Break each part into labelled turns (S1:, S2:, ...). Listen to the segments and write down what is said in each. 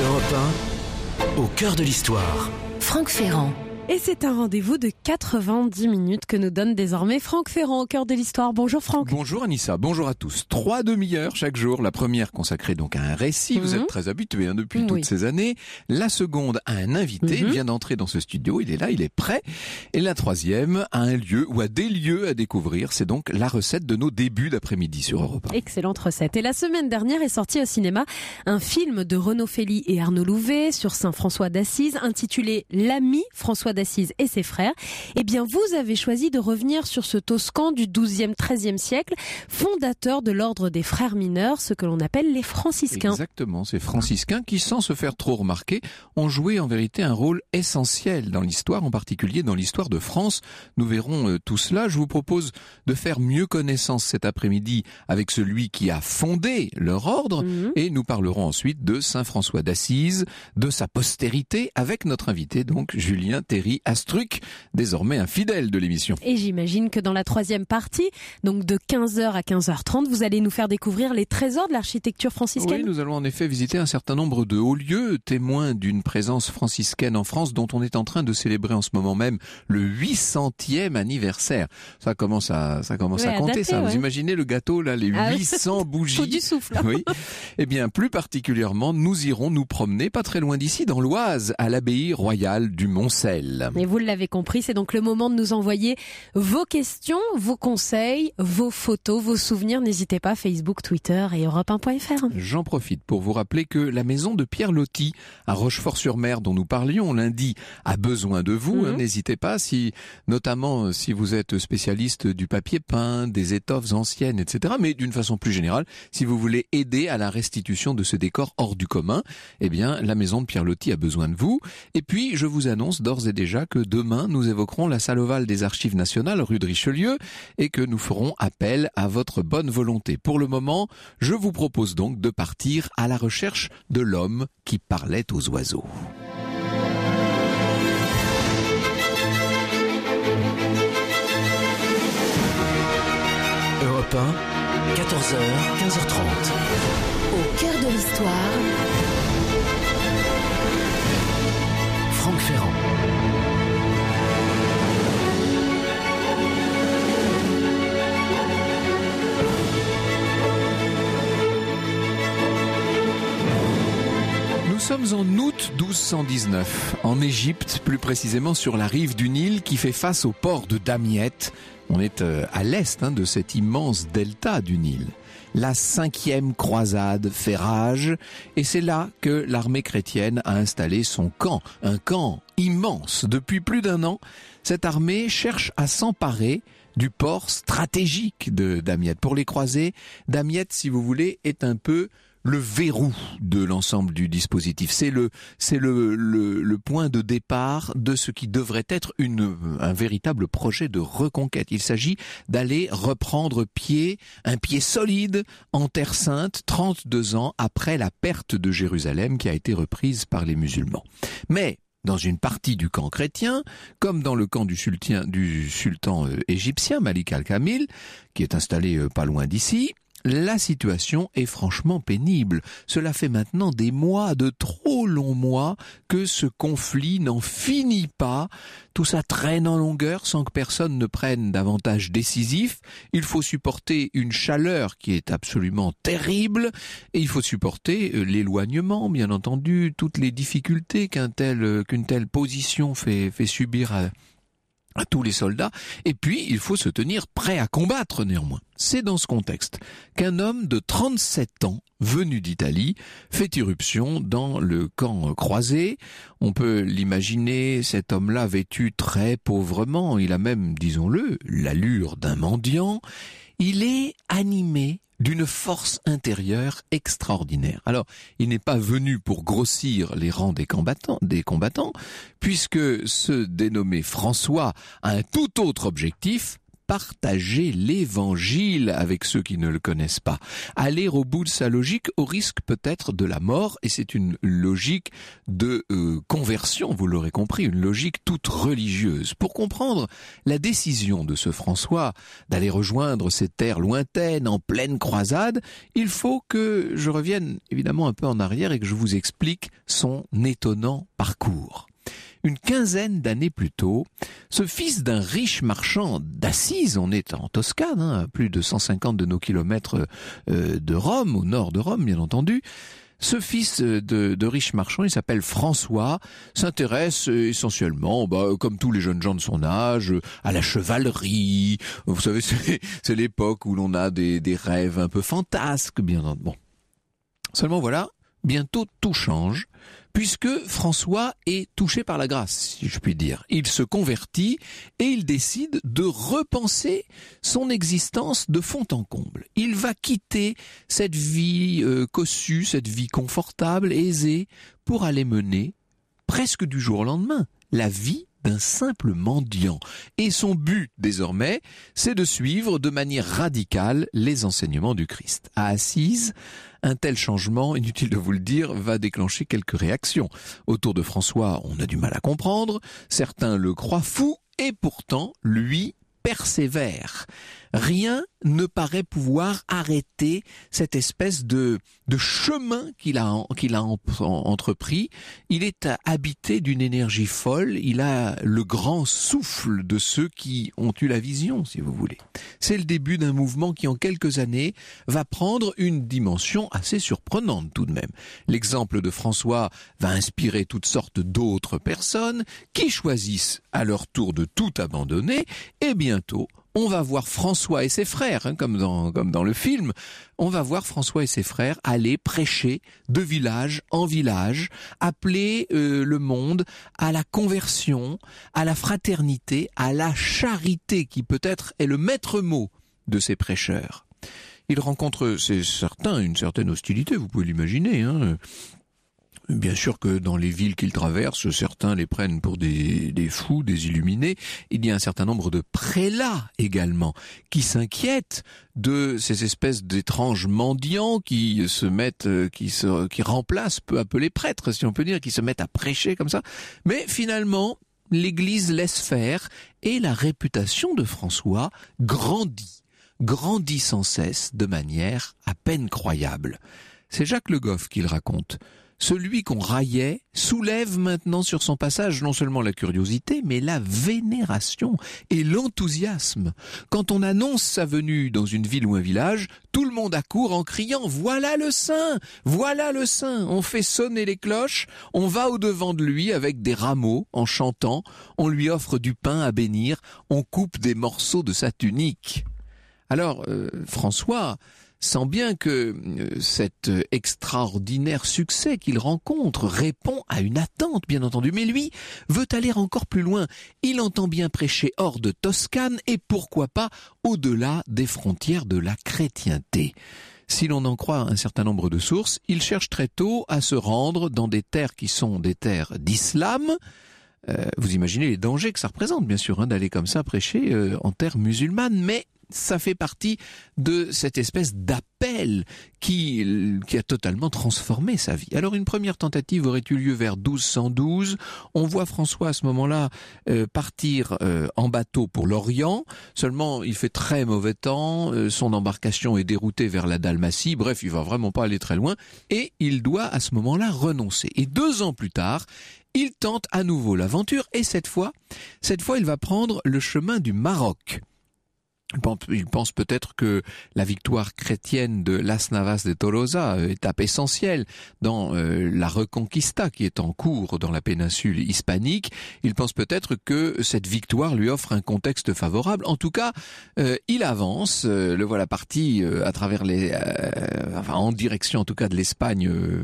S1: Europe 1, au cœur de l'histoire.
S2: Franck Ferrand.
S3: Et c'est un rendez-vous de 90 minutes que nous donne désormais Franck Ferrand au cœur de l'histoire. Bonjour Franck.
S4: Bonjour Anissa, bonjour à tous. 3 demi-heures chaque jour. La première consacrée donc à un récit, vous êtes très habitués depuis toutes ces années. La seconde à un invité, il vient d'entrer dans ce studio, il est là, il est prêt. Et la troisième à un lieu ou à des lieux à découvrir. C'est donc la recette de nos débuts d'après-midi sur Europe 1.
S3: Excellente recette. Et la semaine dernière est sorti au cinéma un film de Renaud Fély et Arnaud Louvet sur Saint François d'Assise intitulé L'ami François d'Assise et ses frères. Eh bien, vous avez choisi de revenir sur ce Toscan du XIIe, XIIIe siècle, fondateur de l'ordre des frères mineurs, ce que l'on appelle les franciscains.
S4: Exactement, ces franciscains qui, sans se faire trop remarquer, ont joué en vérité un rôle essentiel dans l'histoire, en particulier dans l'histoire de France. Nous verrons tout cela. Je vous propose de faire mieux connaissance cet après-midi avec celui qui a fondé leur ordre et nous parlerons ensuite de Saint François d'Assise, de sa postérité avec notre invité donc Julien Théry-Astruc, désormais un fidèle de l'émission.
S3: Et j'imagine que dans la troisième partie, donc de 15h à 15h30, vous allez nous faire découvrir les trésors de l'architecture franciscaine.
S4: Oui, nous allons en effet visiter un certain nombre de hauts lieux, témoins d'une présence franciscaine en France dont on est en train de célébrer en ce moment même le 800e anniversaire. Ça commence à compter,
S3: dater,
S4: ça. Vous imaginez le gâteau, là, les 800 bougies.
S3: Faut du souffle.
S4: Oui. Eh bien, plus particulièrement, nous irons nous promener pas très loin d'ici, dans l'Oise, à l'abbaye royale du Moncel.
S3: Et vous l'avez compris, c'est donc le moment de nous envoyer vos questions, vos conseils, vos photos, vos souvenirs. N'hésitez pas, Facebook, Twitter et Europe1.fr.
S4: J'en profite pour vous rappeler que la maison de Pierre Loti à Rochefort-sur-Mer, dont nous parlions lundi, a besoin de vous. N'hésitez pas, notamment si vous êtes spécialiste du papier peint, des étoffes anciennes, etc. Mais d'une façon plus générale, si vous voulez aider à la restitution de ce décor hors du commun, eh bien, la maison de Pierre Loti a besoin de vous. Et puis, je vous annonce d'ores et déjà que demain, nous évoquerons la salle ovale des Archives nationales, rue de Richelieu, et que nous ferons appel à votre bonne volonté. Pour le moment, je vous propose donc de partir à la recherche de l'homme qui parlait aux oiseaux.
S1: Europe 1, 14h, 15h30.
S2: Au cœur de l'histoire.
S1: Franck Ferrand.
S4: Nous sommes en août 1219, en Égypte, plus précisément sur la rive du Nil qui fait face au port de Damiette. On est à l'est de cet immense delta du Nil. La 5e croisade fait rage et c'est là que l'armée chrétienne a installé son camp, un camp immense. Depuis plus d'1 an, cette armée cherche à s'emparer du port stratégique de Damiette. Pour les croisés, Damiette, si vous voulez, est un peu le verrou de l'ensemble du dispositif. C'est le point de départ de ce qui devrait être un véritable projet de reconquête. Il s'agit d'aller reprendre un pied solide en Terre Sainte 32 ans après la perte de Jérusalem qui a été reprise par les musulmans. Mais dans une partie du camp chrétien, comme dans le camp du sultan égyptien Malik al-Kamil, qui est installé pas loin d'ici, la situation est franchement pénible. Cela fait maintenant des mois, de trop longs mois, que ce conflit n'en finit pas. Tout ça traîne en longueur sans que personne ne prenne d'avantage décisif. Il faut supporter une chaleur qui est absolument terrible et il faut supporter l'éloignement, bien entendu, toutes les difficultés qu'une telle position fait subir à tous les soldats, et puis il faut se tenir prêt à combattre néanmoins. C'est dans ce contexte qu'un homme de 37 ans, venu d'Italie, fait irruption dans le camp croisé. On peut l'imaginer, cet homme-là vêtu très pauvrement, il a même, disons-le, l'allure d'un mendiant. Il est animé d'une force intérieure extraordinaire. Alors, il n'est pas venu pour grossir les rangs des combattants, puisque ce dénommé François a un tout autre objectif, partager l'évangile avec ceux qui ne le connaissent pas. Aller au bout de sa logique au risque peut-être de la mort, et c'est une logique de conversion, vous l'aurez compris, une logique toute religieuse. Pour comprendre la décision de ce François d'aller rejoindre ces terres lointaines en pleine croisade, il faut que je revienne évidemment un peu en arrière et que je vous explique son étonnant parcours. Une quinzaine d'années plus tôt, ce fils d'un riche marchand d'Assise, on est en Toscane, à plus de 150 de nos kilomètres de Rome, au nord de Rome bien entendu, ce fils de riche marchand, il s'appelle François, s'intéresse essentiellement, comme tous les jeunes gens de son âge, à la chevalerie. Vous savez, c'est l'époque où l'on a des rêves un peu fantasques, bien entendu. Bon. Seulement voilà, bientôt tout change, puisque François est touché par la grâce, si je puis dire. Il se convertit et il décide de repenser son existence de fond en comble. Il va quitter cette vie cossue, cette vie confortable, aisée, pour aller mener, presque du jour au lendemain, la vie d'un simple mendiant. Et son but, désormais, c'est de suivre de manière radicale les enseignements du Christ. À Assise, un tel changement, inutile de vous le dire, va déclencher quelques réactions. Autour de François, on a du mal à comprendre, certains le croient fou, et pourtant, lui persévère. Rien ne paraît pouvoir arrêter cette espèce de chemin qu'il a entrepris. Il est habité d'une énergie folle, il a le grand souffle de ceux qui ont eu la vision, si vous voulez. C'est le début d'un mouvement qui, en quelques années, va prendre une dimension assez surprenante tout de même. L'exemple de François va inspirer toutes sortes d'autres personnes qui choisissent à leur tour de tout abandonner, et bientôt, on va voir François et ses frères, comme dans le film, on va voir François et ses frères aller prêcher de village en village, appeler le monde à la conversion, à la fraternité, à la charité, qui peut-être est le maître mot de ces prêcheurs. Ils rencontrent, c'est certain, une certaine hostilité, vous pouvez l'imaginer, Bien sûr que dans les villes qu'ils traversent, certains les prennent pour des fous, des illuminés. Il y a un certain nombre de prélats également qui s'inquiètent de ces espèces d'étranges mendiants qui remplacent peu à peu les prêtres, si on peut dire, qui se mettent à prêcher comme ça. Mais finalement, l'Église laisse faire et la réputation de François grandit sans cesse de manière à peine croyable. C'est Jacques Le Goff qui le raconte. Celui qu'on raillait soulève maintenant sur son passage non seulement la curiosité, mais la vénération et l'enthousiasme. Quand on annonce sa venue dans une ville ou un village, tout le monde accourt en criant « Voilà le saint ! Voilà le saint !» On fait sonner les cloches, on va au-devant de lui avec des rameaux en chantant, on lui offre du pain à bénir, on coupe des morceaux de sa tunique. Alors, François sent bien que cet extraordinaire succès qu'il rencontre répond à une attente, bien entendu. Mais lui veut aller encore plus loin. Il entend bien prêcher hors de Toscane et pourquoi pas au-delà des frontières de la chrétienté. Si l'on en croit un certain nombre de sources, il cherche très tôt à se rendre dans des terres qui sont des terres d'islam. Vous imaginez les dangers que ça représente, bien sûr, d'aller comme ça prêcher en terre musulmane, mais ça fait partie de cette espèce d'appel qui a totalement transformé sa vie. Alors une première tentative aurait eu lieu vers 1212. On voit François à ce moment-là partir en bateau pour l'Orient. Seulement, il fait très mauvais temps. Son embarcation est déroutée vers la Dalmatie. Bref, il va vraiment pas aller très loin. Et il doit à ce moment-là renoncer. Et 2 ans plus tard, il tente à nouveau l'aventure. Et cette fois, il va prendre le chemin du Maroc. Il pense peut-être que la victoire chrétienne de Las Navas de Tolosa, étape essentielle dans la Reconquista qui est en cours dans la péninsule hispanique, il pense peut-être que cette victoire lui offre un contexte favorable. En tout cas, il avance, le voilà parti à travers en direction en tout cas de l'Espagne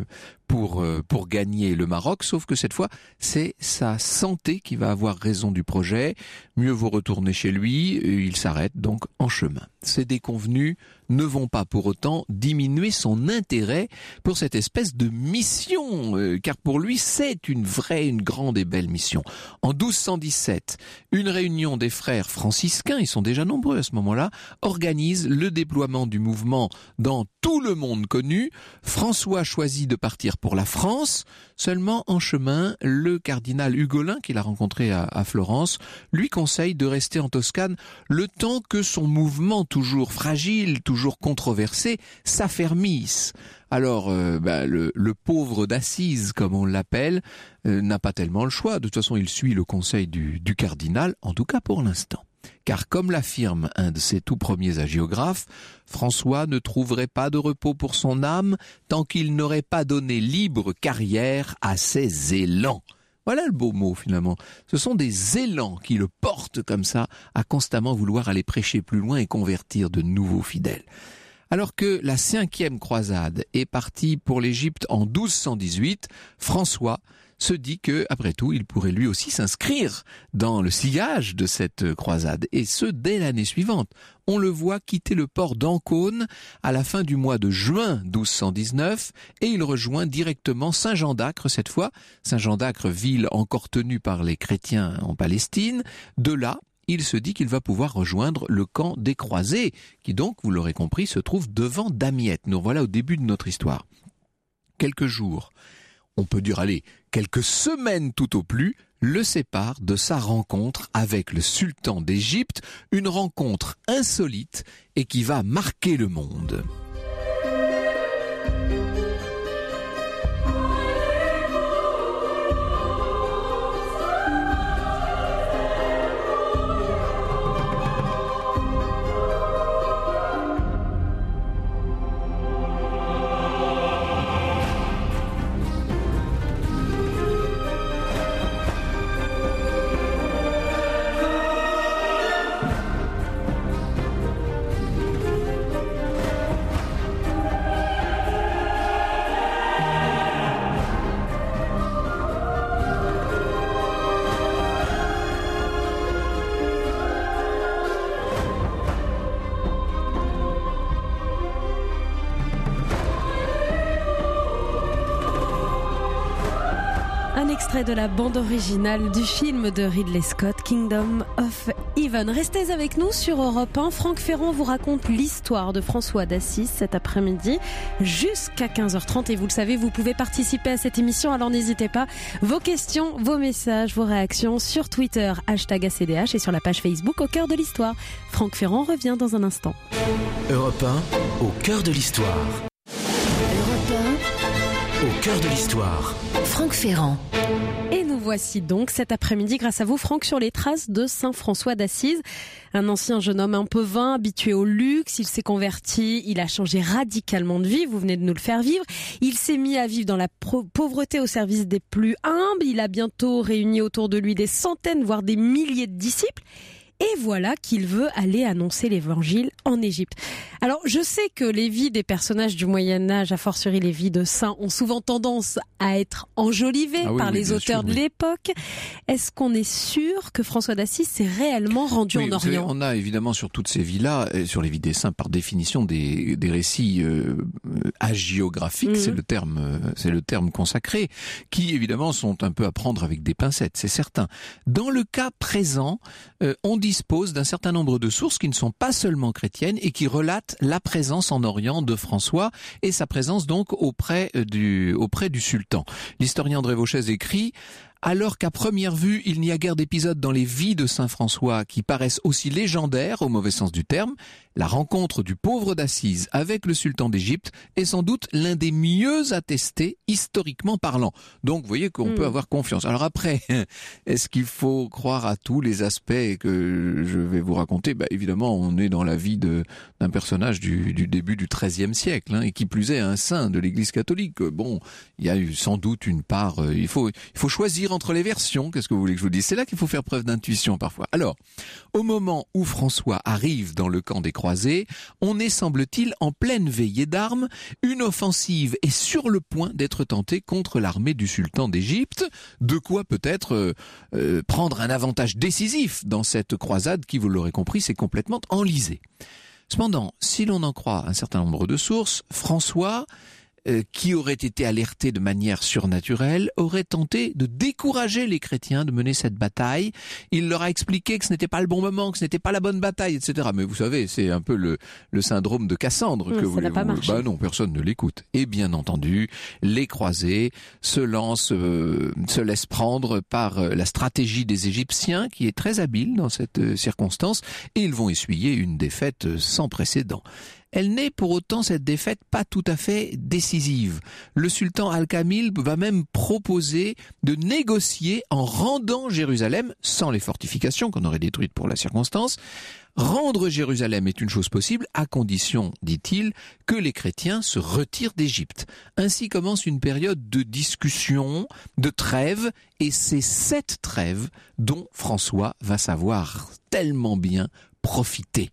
S4: pour gagner le Maroc, sauf que cette fois, c'est sa santé qui va avoir raison du projet. Mieux vaut retourner chez lui, il s'arrête donc en chemin. Ces déconvenus ne vont pas pour autant diminuer son intérêt pour cette espèce de mission, car pour lui, c'est une grande et belle mission. En 1217, une réunion des frères franciscains, ils sont déjà nombreux à ce moment-là, organise le déploiement du mouvement dans tout le monde connu. François choisit de partir pour la France. Seulement en chemin, le cardinal Hugolin, qu'il a rencontré à Florence, lui conseille de rester en Toscane le temps que son mouvement, toujours fragile, toujours controversé, s'affermisse. Alors, le pauvre d'Assise, comme on l'appelle, n'a pas tellement le choix. De toute façon, il suit le conseil du cardinal, en tout cas pour l'instant. Car comme l'affirme un de ses tout premiers hagiographes, François ne trouverait pas de repos pour son âme tant qu'il n'aurait pas donné libre carrière à ses élans. Voilà le beau mot finalement. Ce sont des élans qui le portent comme ça à constamment vouloir aller prêcher plus loin et convertir de nouveaux fidèles. Alors que la 5e croisade est partie pour l'Égypte en 1218, François se dit que, après tout, il pourrait lui aussi s'inscrire dans le sillage de cette croisade, et ce, dès l'année suivante. On le voit quitter le port d'Ancône à la fin du mois de juin 1219, et il rejoint directement Saint-Jean d'Acre cette fois. Saint-Jean d'Acre, ville encore tenue par les chrétiens en Palestine. De là, il se dit qu'il va pouvoir rejoindre le camp des croisés, qui donc, vous l'aurez compris, se trouve devant Damiette. Nous voilà au début de notre histoire. Quelques jours, on peut dire, quelques semaines tout au plus, le séparent de sa rencontre avec le sultan d'Égypte, une rencontre insolite et qui va marquer le monde.
S3: Un extrait de la bande originale du film de Ridley Scott, Kingdom of Heaven. Restez avec nous sur Europe 1. Franck Ferrand vous raconte l'histoire de François d'Assise cet après-midi jusqu'à 15h30. Et vous le savez, vous pouvez participer à cette émission, alors n'hésitez pas. Vos questions, vos messages, vos réactions sur Twitter, #ACDH et sur la page Facebook Au cœur de l'histoire. Franck Ferrand revient dans un instant.
S1: Europe 1, au cœur de l'histoire.
S2: Europe
S1: Au cœur de l'histoire.
S2: 1, Franck Ferrand.
S3: Et nous voici donc cet après-midi, grâce à vous Franck, sur les traces de Saint François d'Assise. Un ancien jeune homme un peu vain, habitué au luxe, il s'est converti, il a changé radicalement de vie, vous venez de nous le faire vivre. Il s'est mis à vivre dans la pauvreté au service des plus humbles, il a bientôt réuni autour de lui des centaines, voire des milliers de disciples. Et voilà qu'il veut aller annoncer l'évangile en Égypte. Alors, je sais que les vies des personnages du Moyen-Âge, a fortiori les vies de saints, ont souvent tendance à être enjolivées par les auteurs de l'époque. Est-ce qu'on est sûr que François d'Assise s'est réellement rendu en Orient ?
S4: On a évidemment sur toutes ces vies-là, sur les vies des saints, par définition, des récits hagiographiques, c'est le terme consacré, qui évidemment sont un peu à prendre avec des pincettes, c'est certain. Dans le cas présent, on dispose d'un certain nombre de sources qui ne sont pas seulement chrétiennes et qui relatent la présence en Orient de François et sa présence donc auprès du sultan. L'historien André Vauchez écrit: alors qu'à première vue, il n'y a guère d'épisodes dans les vies de Saint François qui paraissent aussi légendaires au mauvais sens du terme, la rencontre du pauvre d'Assise avec le sultan d'Égypte est sans doute l'un des mieux attestés historiquement parlant. Donc, vous voyez qu'on peut avoir confiance. Alors après, est-ce qu'il faut croire à tous les aspects que je vais vous raconter ? Évidemment, on est dans la vie d'un personnage du début du XIIIe siècle, et qui plus est un saint de l'Église catholique. Bon, il y a eu sans doute une part. Il faut choisir lire entre les versions. Qu'est-ce que vous voulez que je vous dise? C'est là qu'il faut faire preuve d'intuition parfois. Alors, au moment où François arrive dans le camp des croisés, on est, semble-t-il, en pleine veillée d'armes. Une offensive est sur le point d'être tentée contre l'armée du sultan d'Égypte. De quoi peut-être prendre un avantage décisif dans cette croisade qui, vous l'aurez compris, s'est complètement enlisée. Cependant, si l'on en croit un certain nombre de sources, François, qui aurait été alerté de manière surnaturelle, aurait tenté de décourager les chrétiens de mener cette bataille. Il leur a expliqué que ce n'était pas le bon moment, que ce n'était pas la bonne bataille, etc. Mais vous savez, c'est un peu le syndrome de Cassandre. Que
S3: ça n'a pas marché.
S4: Bah non, personne ne l'écoute. Et bien entendu, les croisés se laissent prendre par la stratégie des Égyptiens, qui est très habile dans cette circonstance, et ils vont essuyer une défaite sans précédent. Elle n'est pour autant, cette défaite, pas tout à fait décisive. Le sultan Al-Kamil va même proposer de négocier en rendant Jérusalem, sans les fortifications qu'on aurait détruites pour la circonstance. Rendre Jérusalem est une chose possible, à condition, dit-il, que les chrétiens se retirent d'Égypte. Ainsi commence une période de discussion, de trêve, et c'est cette trêve dont François va savoir tellement bien profiter.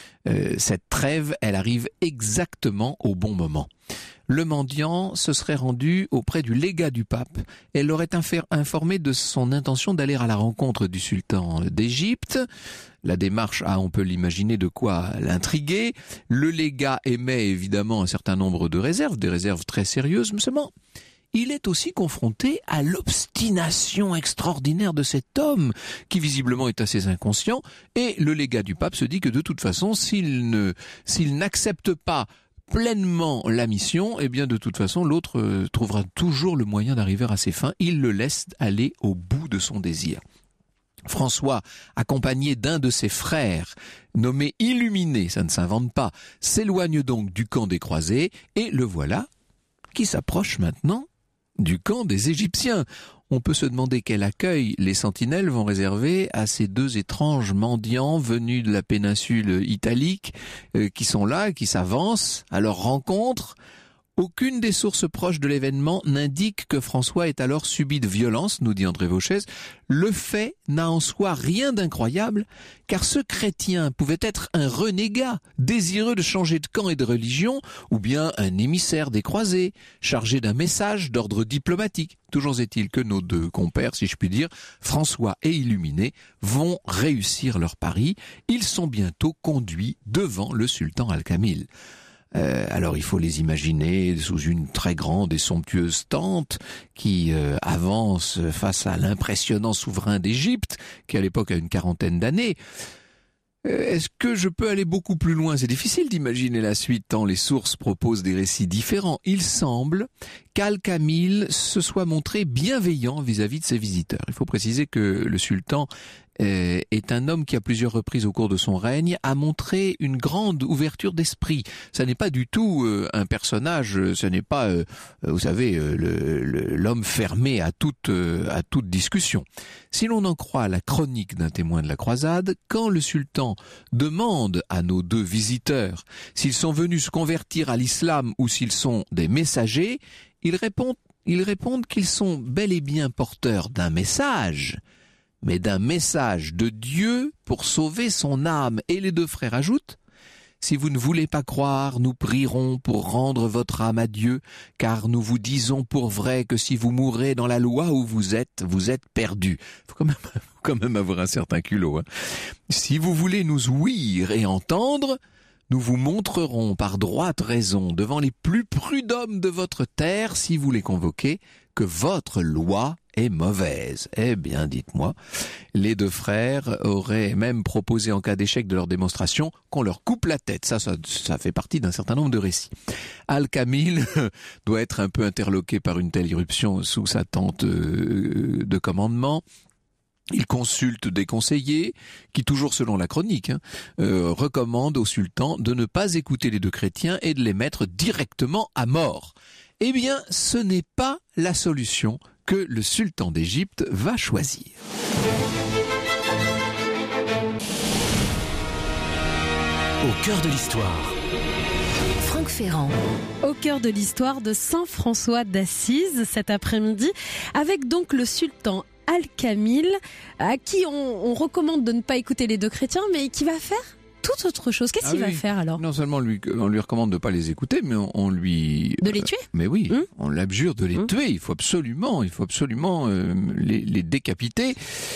S4: Cette trêve, elle arrive exactement au bon moment. Le mendiant se serait rendu auprès du légat du pape et l'aurait informé de son intention d'aller à la rencontre du sultan d'Égypte. La démarche a, on peut l'imaginer, de quoi l'intriguer. Le légat émet évidemment un certain nombre de réserves, des réserves très sérieuses, mais seulement il est aussi confronté à l'obstination extraordinaire de cet homme, qui visiblement est assez inconscient, et le légat du pape se dit que de toute façon, s'il n'accepte pas pleinement la mission, eh bien de toute façon, l'autre trouvera toujours le moyen d'arriver à ses fins. Il le laisse aller au bout de son désir. François, accompagné d'un de ses frères, nommé Illuminé, ça ne s'invente pas, s'éloigne donc du camp des croisés, et le voilà qui s'approche maintenant du camp des Égyptiens. On peut se demander quel accueil les sentinelles vont réserver à ces deux étranges mendiants venus de la péninsule italique qui sont là, qui s'avancent à leur rencontre. Aucune des sources proches de l'événement n'indique que François ait alors subi de violence, nous dit André Vauchès. Le fait n'a en soi rien d'incroyable, car ce chrétien pouvait être un renégat, désireux de changer de camp et de religion, ou bien un émissaire des croisés, chargé d'un message d'ordre diplomatique. Toujours est-il que nos deux compères, si je puis dire, François et Illuminé, vont réussir leur pari. Ils sont bientôt conduits devant le sultan Al-Kamil. Alors il faut les imaginer sous une très grande et somptueuse tente qui avance face à l'impressionnant souverain d'Égypte, qui à l'époque a une quarantaine d'années. Est-ce que je peux aller beaucoup plus loin? C'est difficile d'imaginer la suite tant les sources proposent des récits différents. Il semble qu'Al-Kamil se soit montré bienveillant vis-à-vis de ses visiteurs. Il faut préciser que le sultan est un homme qui, à plusieurs reprises au cours de son règne, a montré une grande ouverture d'esprit. Ça n'est pas du tout un personnage, ce n'est pas, vous savez, l'homme fermé à toute discussion. Si l'on en croit la chronique d'un témoin de la croisade, quand le sultan demande à nos deux visiteurs s'ils sont venus se convertir à l'islam ou s'ils sont des messagers, ils répondent qu'ils sont bel et bien porteurs d'un message, mais d'un message de Dieu pour sauver son âme. Et les deux frères ajoutent: si vous ne voulez pas croire, nous prierons pour rendre votre âme à Dieu, car nous vous disons pour vrai que si vous mourrez dans la loi où vous êtes perdus. Faut quand même avoir un certain culot, hein. Si vous voulez nous ouïr et entendre, nous vous montrerons par droite raison devant les plus prud'hommes de votre terre, si vous les convoquez, que votre loi est mauvaise. Eh bien, dites-moi, les deux frères auraient même proposé, en cas d'échec de leur démonstration, qu'on leur coupe la tête. Ça fait partie d'un certain nombre de récits. Al-Kamil doit être un peu interloqué par une telle irruption sous sa tente de commandement. Il consulte des conseillers qui, toujours selon la chronique, recommandent au sultan de ne pas écouter les deux chrétiens et de les mettre directement à mort. Eh bien, ce n'est pas la solution que le sultan d'Égypte va choisir.
S1: Au cœur de l'histoire.
S2: Franck Ferrand.
S3: Au cœur de l'histoire de Saint François d'Assise cet après-midi, avec donc le sultan Al-Kamil, à qui on recommande de ne pas écouter les deux chrétiens, mais qui va faire toute autre chose. Qu'est-ce qu'il va faire alors ?
S4: Non seulement on lui recommande de ne pas les écouter, mais on lui...
S3: De les tuer ?
S4: Mais oui, on l'abjure de les tuer. Il faut absolument les décapiter.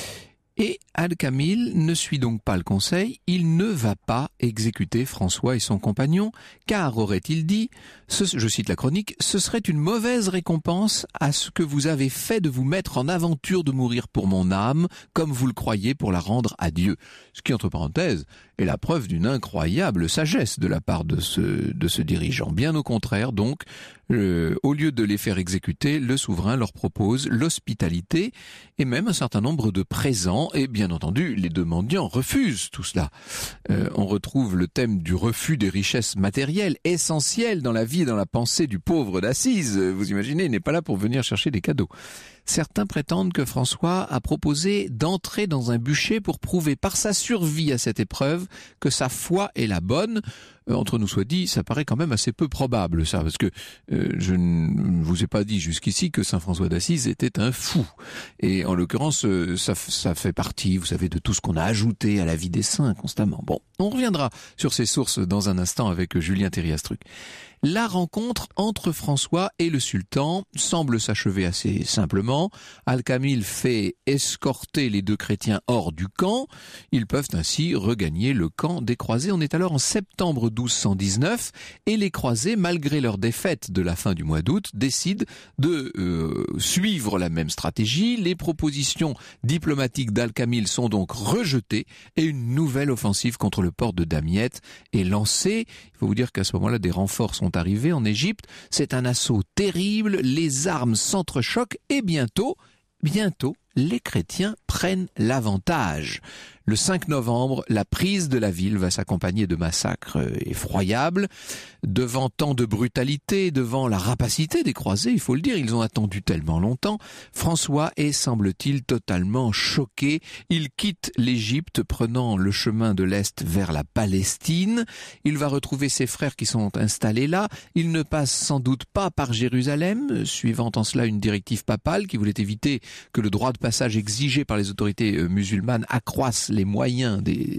S4: Et Al-Kamil ne suit donc pas le conseil, il ne va pas exécuter François et son compagnon, car, aurait-il dit, je cite la chronique, « Ce serait une mauvaise récompense à ce que vous avez fait de vous mettre en aventure de mourir pour mon âme, comme vous le croyez pour la rendre à Dieu. » Ce qui, entre parenthèses, est la preuve d'une incroyable sagesse de la part de ce dirigeant. Bien au contraire, donc, au lieu de les faire exécuter, le souverain leur propose l'hospitalité et même un certain nombre de présents. Et bien entendu, les deux mendiants refusent tout cela. On retrouve le thème du refus des richesses matérielles, essentielles dans la vie et dans la pensée du pauvre d'Assise. Vous imaginez, il n'est pas là pour venir chercher des cadeaux. Certains prétendent que François a proposé d'entrer dans un bûcher pour prouver par sa survie à cette épreuve que sa foi est la bonne. Entre nous soit dit, ça paraît quand même assez peu probable ça, parce que je ne vous ai pas dit jusqu'ici que saint François d'Assise était un fou. Et en l'occurrence, ça fait partie, vous savez, de tout ce qu'on a ajouté à la vie des saints constamment. Bon, on reviendra sur ces sources dans un instant avec Julien Thériastruc. La rencontre entre François et le sultan semble s'achever assez simplement. Al-Kamil fait escorter les deux chrétiens hors du camp. Ils peuvent ainsi regagner le camp des croisés. On est alors en septembre 1219 et les croisés, malgré leur défaite de la fin du mois d'août, décident de suivre la même stratégie. Les propositions diplomatiques d'Al-Kamil sont donc rejetées et une nouvelle offensive contre le port de Damiette est lancée. Il faut vous dire qu'à ce moment-là, des renforts sont arrivés en Égypte. C'est un assaut terrible, les armes s'entrechoquent et bientôt, les chrétiens prennent l'avantage. Le 5 novembre, la prise de la ville va s'accompagner de massacres effroyables. Devant tant de brutalité, devant la rapacité des croisés, il faut le dire, ils ont attendu tellement longtemps, François est, semble-t-il, totalement choqué. Il quitte l'Égypte, prenant le chemin de l'Est vers la Palestine. Il va retrouver ses frères qui sont installés là. Il ne passe sans doute pas par Jérusalem, suivant en cela une directive papale qui voulait éviter que le droit de passage exigé par les autorités musulmanes accroisse les moyens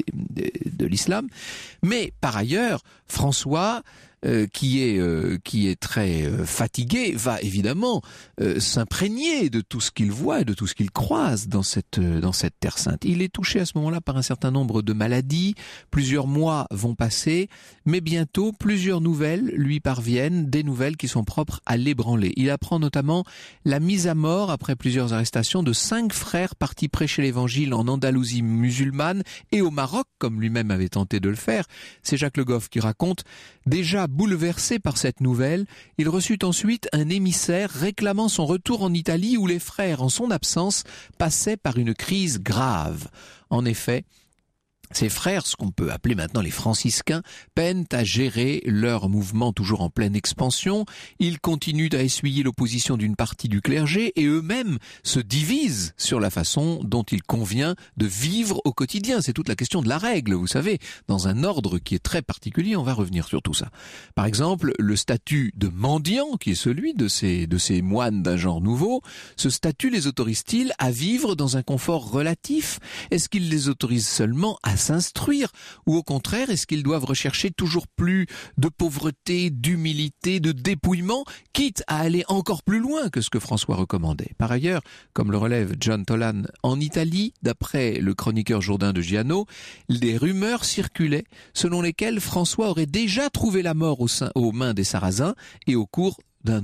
S4: de l'islam. Mais par ailleurs, François, qui est très fatigué, va évidemment s'imprégner de tout ce qu'il voit et de tout ce qu'il croise dans cette terre sainte. Il est touché à ce moment-là par un certain nombre de maladies. Plusieurs mois vont passer, mais bientôt plusieurs nouvelles lui parviennent, des nouvelles qui sont propres à l'ébranler. Il apprend notamment la mise à mort après plusieurs arrestations de 5 frères partis prêcher l'évangile en Andalousie musulmane et au Maroc, comme lui-même avait tenté de le faire. C'est Jacques Le Goff qui raconte: déjà bouleversé par cette nouvelle, il reçut ensuite un émissaire réclamant son retour en Italie où les frères, en son absence, passaient par une crise grave. En effet, ces frères, ce qu'on peut appeler maintenant les franciscains, peinent à gérer leur mouvement toujours en pleine expansion. Ils continuent à essuyer l'opposition d'une partie du clergé et eux-mêmes se divisent sur la façon dont il convient de vivre au quotidien. C'est toute la question de la règle, vous savez, dans un ordre qui est très particulier. On va revenir sur tout ça. Par exemple, le statut de mendiant, qui est celui de ces moines d'un genre nouveau, ce statut les autorise-t-il à vivre dans un confort relatif? Est-ce qu'il les autorise seulement à s'instruire, ou au contraire, est-ce qu'ils doivent rechercher toujours plus de pauvreté, d'humilité, de dépouillement, quitte à aller encore plus loin que ce que François recommandait? Par ailleurs, comme le relève John Tolan, en Italie, d'après le chroniqueur Jourdain de Giano, des rumeurs circulaient selon lesquelles François aurait déjà trouvé la mort aux mains des Sarrasins et au cours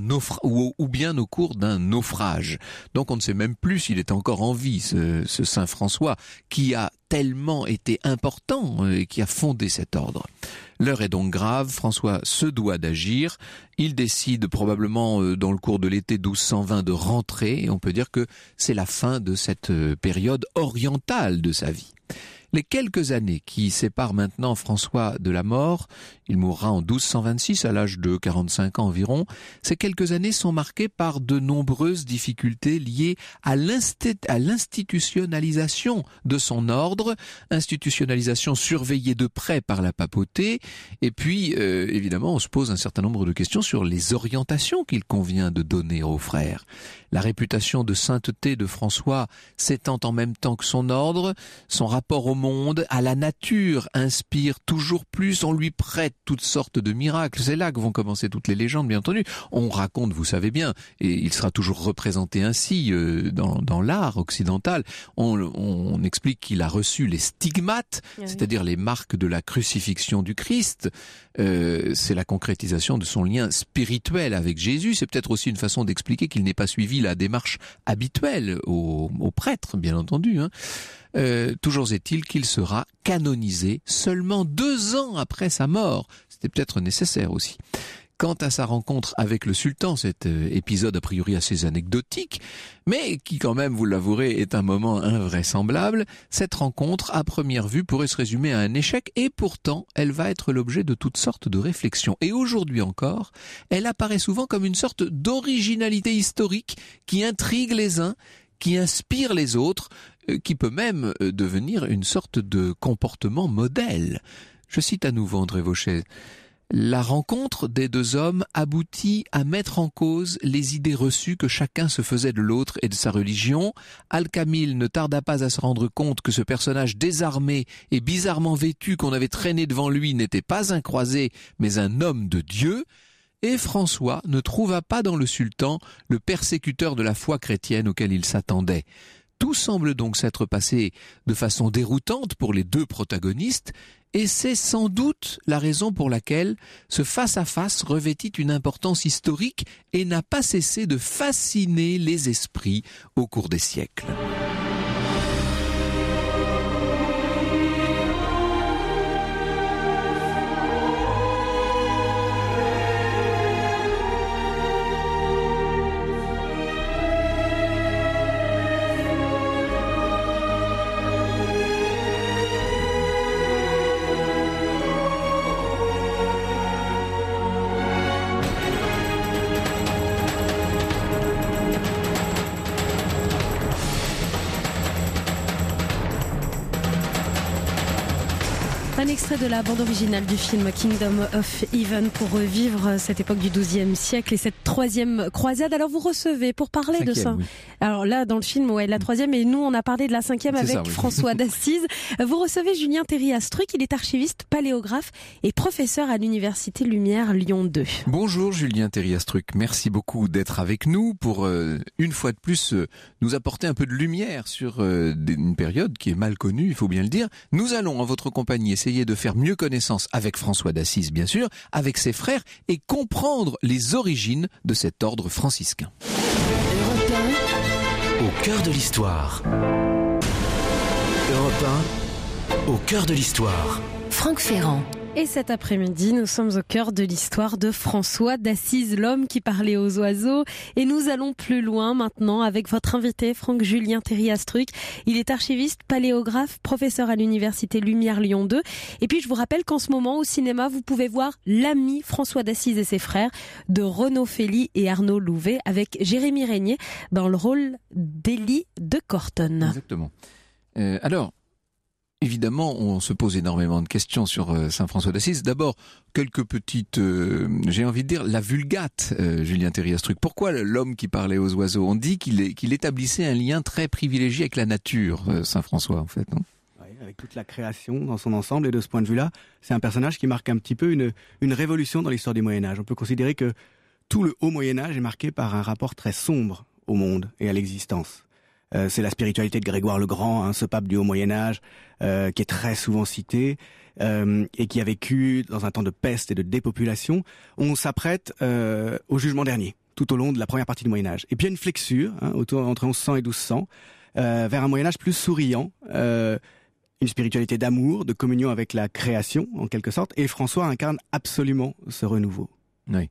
S4: ou bien au cours d'un naufrage. Donc on ne sait même plus s'il est encore en vie, ce saint François, qui a tellement été important et qui a fondé cet ordre. L'heure est donc grave, François se doit d'agir. Il décide probablement dans le cours de l'été 1220 de rentrer, et on peut dire que c'est la fin de cette période orientale de sa vie. Les quelques années qui séparent maintenant François de la mort, il mourra en 1226 à l'âge de 45 ans environ, ces quelques années sont marquées par de nombreuses difficultés liées à l'institutionnalisation de son ordre, institutionnalisation surveillée de près par la papauté, et puis évidemment on se pose un certain nombre de questions sur les orientations qu'il convient de donner aux frères. La réputation de sainteté de François s'étend en même temps que son ordre, son rapport au monde, à la nature, inspire toujours plus, on lui prête toutes sortes de miracles. C'est là que vont commencer toutes les légendes, bien entendu. On raconte, vous savez bien, et il sera toujours représenté ainsi dans l'art occidental, on explique qu'il a reçu les stigmates, c'est-à-dire les marques de la crucifixion du Christ. C'est la concrétisation de son lien spirituel avec Jésus. C'est peut-être aussi une façon d'expliquer qu'il n'ait pas suivi la démarche habituelle aux prêtres, bien entendu. Toujours est-il qu'il sera canonisé seulement 2 ans après sa mort. C'était peut-être nécessaire aussi. Quant à sa rencontre avec le sultan, cet épisode a priori assez anecdotique, mais qui quand même, vous l'avouerez, est un moment invraisemblable, cette rencontre, à première vue, pourrait se résumer à un échec, et pourtant, elle va être l'objet de toutes sortes de réflexions. Et aujourd'hui encore, elle apparaît souvent comme une sorte d'originalité historique qui intrigue les uns, qui inspire les autres, qui peut même devenir une sorte de comportement modèle. Je cite à nouveau André Vauchet. La rencontre des 2 hommes aboutit à mettre en cause les idées reçues que chacun se faisait de l'autre et de sa religion. Al-Kamil ne tarda pas à se rendre compte que ce personnage désarmé et bizarrement vêtu qu'on avait traîné devant lui n'était pas un croisé, mais un homme de Dieu. Et François ne trouva pas dans le sultan le persécuteur de la foi chrétienne auquel il s'attendait. Tout semble donc s'être passé de façon déroutante pour les 2 protagonistes, et c'est sans doute la raison pour laquelle ce face-à-face revêtit une importance historique et n'a pas cessé de fasciner les esprits au cours des siècles.
S3: Un extrait de la bande originale du film Kingdom of Heaven pour revivre cette époque du XIIe siècle et cette 3e croisade. Alors vous recevez, pour parler
S4: 5e,
S3: de ça,
S4: oui.
S3: Alors là dans le film, la 3e, et nous on a parlé de la 5e avec
S4: ça, oui.
S3: François d'Assise. Vous recevez Julien Théry-Astruc, il est archiviste, paléographe et professeur à l'Université Lumière Lyon 2.
S4: Bonjour Julien Théry-Astruc, merci beaucoup d'être avec nous pour une fois de plus nous apporter un peu de lumière sur une période qui est mal connue, il faut bien le dire. Nous allons en votre compagnie essayer de faire mieux connaissance avec François d'Assise bien sûr, avec ses frères et comprendre les origines de cet ordre franciscain.
S1: Europe 1, au cœur de l'histoire. Europe 1, au cœur de l'histoire.
S2: Franck Ferrand.
S3: Et cet après-midi, nous sommes au cœur de l'histoire de François d'Assise, l'homme qui parlait aux oiseaux. Et nous allons plus loin maintenant avec votre invité, Franck Julien Théry-Astruc. Il est archiviste, paléographe, professeur à l'Université Lumière Lyon 2. Et puis je vous rappelle qu'en ce moment, au cinéma, vous pouvez voir L'Ami, François d'Assise et ses frères, de Renaud Fély et Arnaud Louvet, avec Jérémy Régnier dans le rôle d'Élie de Corton.
S4: Exactement. Alors, évidemment, on se pose énormément de questions sur Saint François d'Assise. D'abord, quelques petites, j'ai envie de dire, la vulgate, Julien Théry-Astruc. Pourquoi l'homme qui parlait aux oiseaux? On dit qu'il établissait un lien très privilégié avec la nature, Saint François, en fait, non?
S5: Oui, avec toute la création dans son ensemble, et de ce point de vue-là, c'est un personnage qui marque un petit peu une révolution dans l'histoire du Moyen-Âge. On peut considérer que tout le haut Moyen-Âge est marqué par un rapport très sombre au monde et à l'existence. C'est la spiritualité de Grégoire le Grand, ce pape du haut Moyen-Âge, qui est très souvent cité, et qui a vécu dans un temps de peste et de dépopulation. On s'apprête au jugement dernier, tout au long de la première partie du Moyen-Âge. Et puis il y a une flexure, entre 1100 et 1200, vers un Moyen-Âge plus souriant, une spiritualité d'amour, de communion avec la création, en quelque sorte. Et François incarne absolument ce renouveau.
S4: Oui.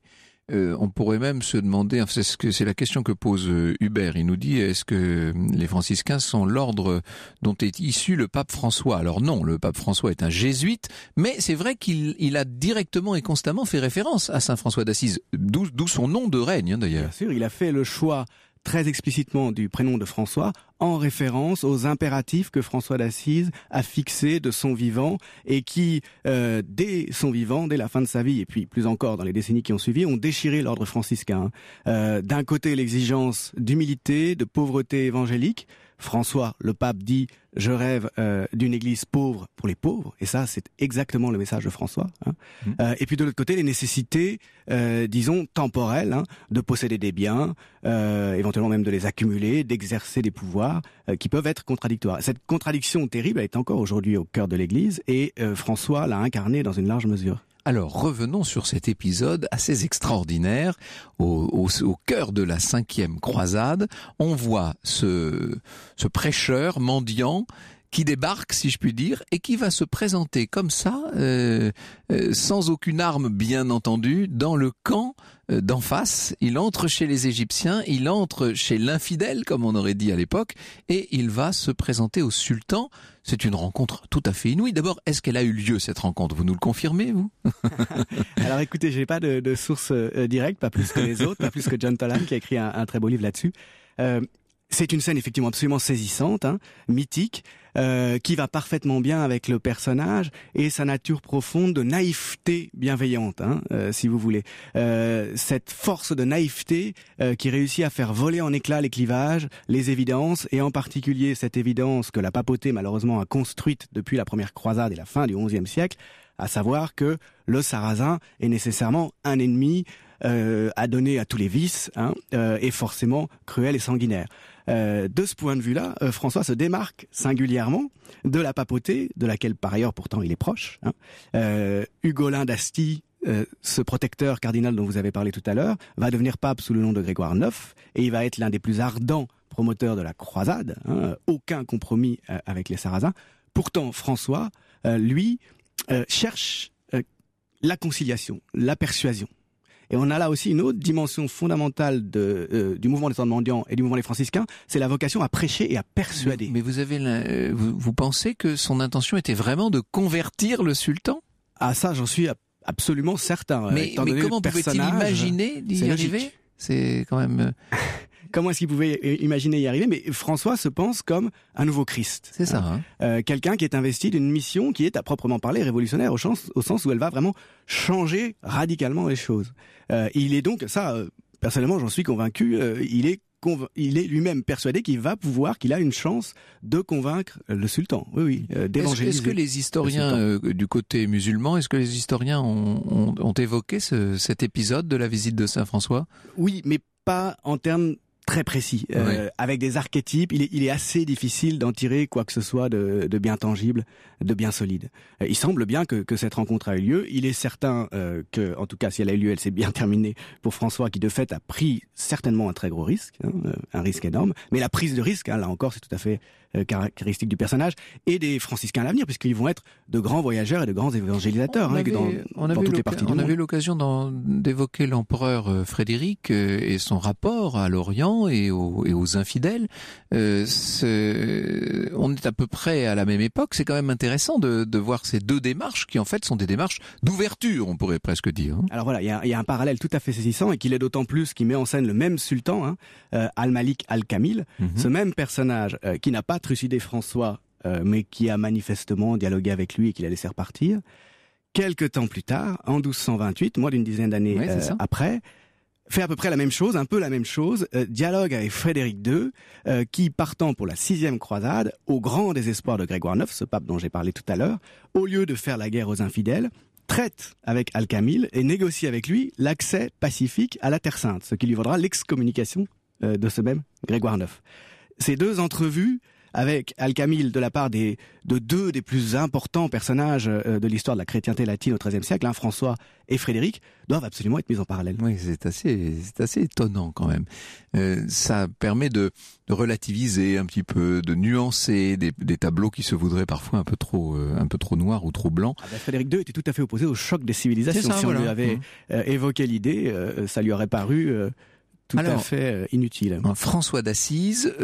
S4: On pourrait même se demander, c'est la question que pose Hubert. Il nous dit, est-ce que les franciscains sont l'ordre dont est issu le pape François? Alors non, le pape François est un jésuite, mais c'est vrai qu'il a directement et constamment fait référence à Saint François d'Assise, d'où son nom de règne d'ailleurs.
S5: Bien sûr, il a fait le choix très explicitement du prénom de François en référence aux impératifs que François d'Assise a fixés de son vivant et qui, dès son vivant, dès la fin de sa vie et puis plus encore dans les décennies qui ont suivi, ont déchiré l'ordre franciscain. D'un côté, l'exigence d'humilité, de pauvreté évangélique. François, le pape, dit « Je rêve d'une église pauvre pour les pauvres », et ça, c'est exactement le message de François. Et puis de l'autre côté, les nécessités, disons, temporelles, de posséder des biens, éventuellement même de les accumuler, d'exercer des pouvoirs qui peuvent être contradictoires. Cette contradiction terrible, elle est encore aujourd'hui au cœur de l'Église, et François l'a incarnée dans une large mesure.
S4: Alors revenons sur cet épisode assez extraordinaire. Au cœur de la 5e croisade, on voit ce prêcheur mendiant qui débarque, si je puis dire, et qui va se présenter comme ça, sans aucune arme bien entendu, dans le camp d'en face. Il entre chez les Égyptiens, il entre chez l'infidèle, comme on aurait dit à l'époque, et il va se présenter au sultan. C'est une rencontre tout à fait inouïe. D'abord, est-ce qu'elle a eu lieu, cette rencontre? Vous nous le confirmez, vous?
S5: Alors écoutez, j'ai pas de source directe, pas plus que les autres, pas plus que John Toland qui a écrit un très beau livre là-dessus. C'est une scène effectivement absolument saisissante, mythique, qui va parfaitement bien avec le personnage et sa nature profonde de naïveté bienveillante, si vous voulez. Cette force de naïveté qui réussit à faire voler en éclats les clivages, les évidences, et en particulier cette évidence que la papauté malheureusement a construite depuis la première croisade et la fin du XIe siècle, à savoir que le sarrasin est nécessairement un ennemi adonné à tous les vices, et forcément cruel et sanguinaire. De ce point de vue-là, François se démarque singulièrement de la papauté, de laquelle par ailleurs pourtant il est proche. Hugolin d'Asti, ce protecteur cardinal dont vous avez parlé tout à l'heure, va devenir pape sous le nom de Grégoire IX, et il va être l'un des plus ardents promoteurs de la croisade, aucun compromis avec les Sarrasins. Pourtant, François, lui, cherche la conciliation, la persuasion. Et on a là aussi une autre dimension fondamentale du mouvement des temps de mendiants et du mouvement des franciscains, c'est la vocation à prêcher et à persuader.
S4: Mais vous pensez que son intention était vraiment de convertir le sultan?
S5: Ah ça, j'en suis absolument certain.
S4: Mais comment pouvait-il imaginer d'y arriver? C'est quand même...
S5: Comment est-ce qu'il pouvait imaginer y arriver? Mais François se pense comme un nouveau Christ.
S4: C'est ça.
S5: Quelqu'un qui est investi d'une mission qui est à proprement parler révolutionnaire au sens où elle va vraiment changer radicalement les choses. Il est donc, ça, personnellement j'en suis convaincu, il est lui-même persuadé qu'il a une chance de convaincre le sultan. Oui, d'évangéliser.
S4: Est-ce que les historiens du côté musulman, ont évoqué cet épisode de la visite de Saint François?
S5: Oui, mais pas en termes très précis, avec des archétypes. Il est assez difficile d'en tirer quoi que ce soit de bien tangible, de bien solide. Il semble bien que cette rencontre a eu lieu. Il est certain que, en tout cas, si elle a eu lieu, elle s'est bien terminée pour François, qui de fait a pris certainement un très gros risque, un risque énorme. Mais la prise de risque, là encore, c'est tout à fait caractéristique du personnage et des franciscains à l'avenir, puisqu'ils vont être de grands voyageurs et de grands évangélisateurs dans toutes les parties du monde.
S4: On avait l'occasion d'évoquer l'empereur Frédéric et son rapport à l'Orient et aux infidèles. On est à peu près à la même époque. C'est quand même intéressant de voir ces deux démarches qui en fait sont des démarches d'ouverture, on pourrait presque dire.
S5: Alors voilà, il y a un parallèle tout à fait saisissant et qu'il est d'autant plus qu'il met en scène le même sultan, Al-Malik Al-Kamil, ce même personnage qui n'a pas trucidé François, mais qui a manifestement dialogué avec lui et qui l'a laissé repartir. Quelque temps plus tard, en 1228, moins d'une dizaine d'années après, fait à peu près la même chose, un peu la même chose, dialogue avec Frédéric II, qui, partant pour la 6e croisade, au grand désespoir de Grégoire IX, ce pape dont j'ai parlé tout à l'heure, au lieu de faire la guerre aux infidèles, traite avec Al-Kamil et négocie avec lui l'accès pacifique à la Terre Sainte, ce qui lui vaudra l'excommunication de ce même Grégoire IX. Ces deux entrevues avec Al-Kamil de la part de deux des plus importants personnages de l'histoire de la chrétienté latine au XIIIe siècle, François et Frédéric, doivent absolument être mis en parallèle.
S4: Oui, c'est assez étonnant quand même. Ça permet de relativiser un petit peu, de nuancer des tableaux qui se voudraient parfois un peu trop noirs ou trop blancs.
S5: Frédéric II était tout à fait opposé au choc des civilisations. Si on lui avait évoqué l'idée, ça lui aurait paru tout à fait inutile.
S4: François d'Assise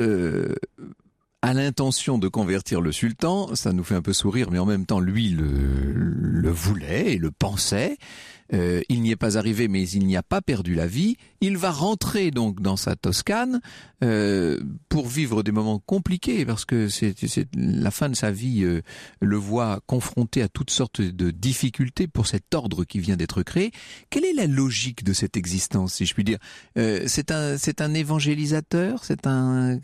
S4: a l'intention de convertir le sultan, ça nous fait un peu sourire, mais en même temps, lui le voulait et le pensait. Il n'y est pas arrivé, mais il n'y a pas perdu la vie. Il va rentrer donc dans sa Toscane pour vivre des moments compliqués, parce que c'est la fin de sa vie le voit confronté à toutes sortes de difficultés pour cet ordre qui vient d'être créé. Quelle est la logique de cette existence, si je puis dire? C'est un évangélisateur, c'est un.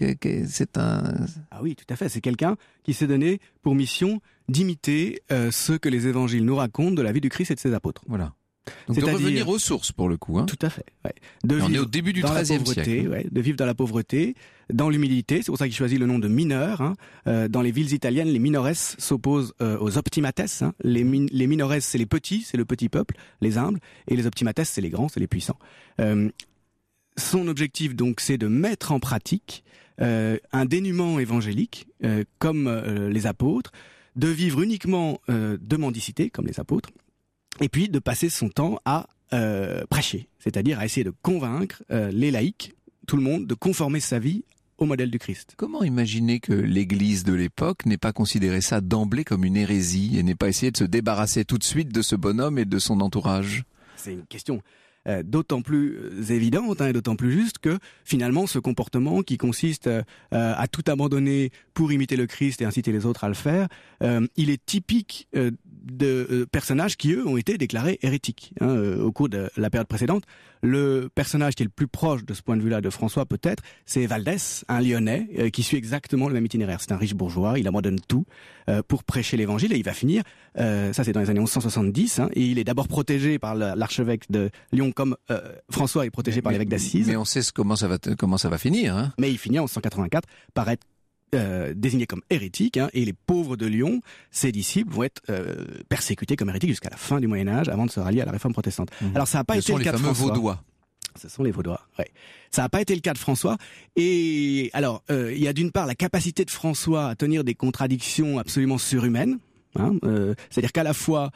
S5: Ah oui, tout à fait. C'est quelqu'un qui s'est donné pour mission d'imiter ce que les évangiles nous racontent de la vie du Christ et de ses apôtres.
S4: Voilà. Donc de revenir aux sources pour le coup.
S5: Tout à fait. Ouais.
S4: On est au début du XIIIe siècle.
S5: Ouais, de vivre dans la pauvreté, dans l'humilité. C'est pour ça qu'il choisit le nom de mineur. Dans les villes italiennes, les minores s'opposent aux optimates. Les minores, c'est les petits, c'est le petit peuple, les humbles, et les optimates, c'est les grands, c'est les puissants. Son objectif donc, c'est de mettre en pratique un dénuement évangélique, comme les apôtres, de vivre uniquement de mendicité, comme les apôtres, et puis de passer son temps à prêcher, c'est-à-dire à essayer de convaincre les laïcs, tout le monde, de conformer sa vie au modèle du Christ.
S4: Comment imaginer que l'Église de l'époque n'ait pas considéré ça d'emblée comme une hérésie et n'ait pas essayé de se débarrasser tout de suite de ce bonhomme et de son entourage?
S5: C'est une question d'autant plus évidente et d'autant plus juste que finalement ce comportement qui consiste à tout abandonner pour imiter le Christ et inciter les autres à le faire, il est typique de personnages qui eux ont été déclarés hérétiques au cours de la période précédente. Le personnage qui est le plus proche de ce point de vue-là de François peut-être, c'est Valdès, un Lyonnais qui suit exactement le même itinéraire. C'est un riche bourgeois, il abandonne tout pour prêcher l'évangile et il va finir, ça c'est dans les années 1170, et il est d'abord protégé par l'archevêque de Lyon comme François est protégé par l'évêque d'Assise.
S4: Mais on sait comment ça va finir.
S5: Mais il finit en 1184 par être désigné comme hérétique, et les pauvres de Lyon, ses disciples, vont être persécutés comme hérétiques jusqu'à la fin du Moyen-Âge, avant de se rallier à la réforme protestante. Alors ça n'a pas été le cas de François.
S4: Vaudois.
S5: Ce sont les Vaudois, ouais. Ça n'a pas été le cas de François. Et alors, il y a d'une part la capacité de François à tenir des contradictions absolument surhumaines. C'est-à-dire qu'à la fois,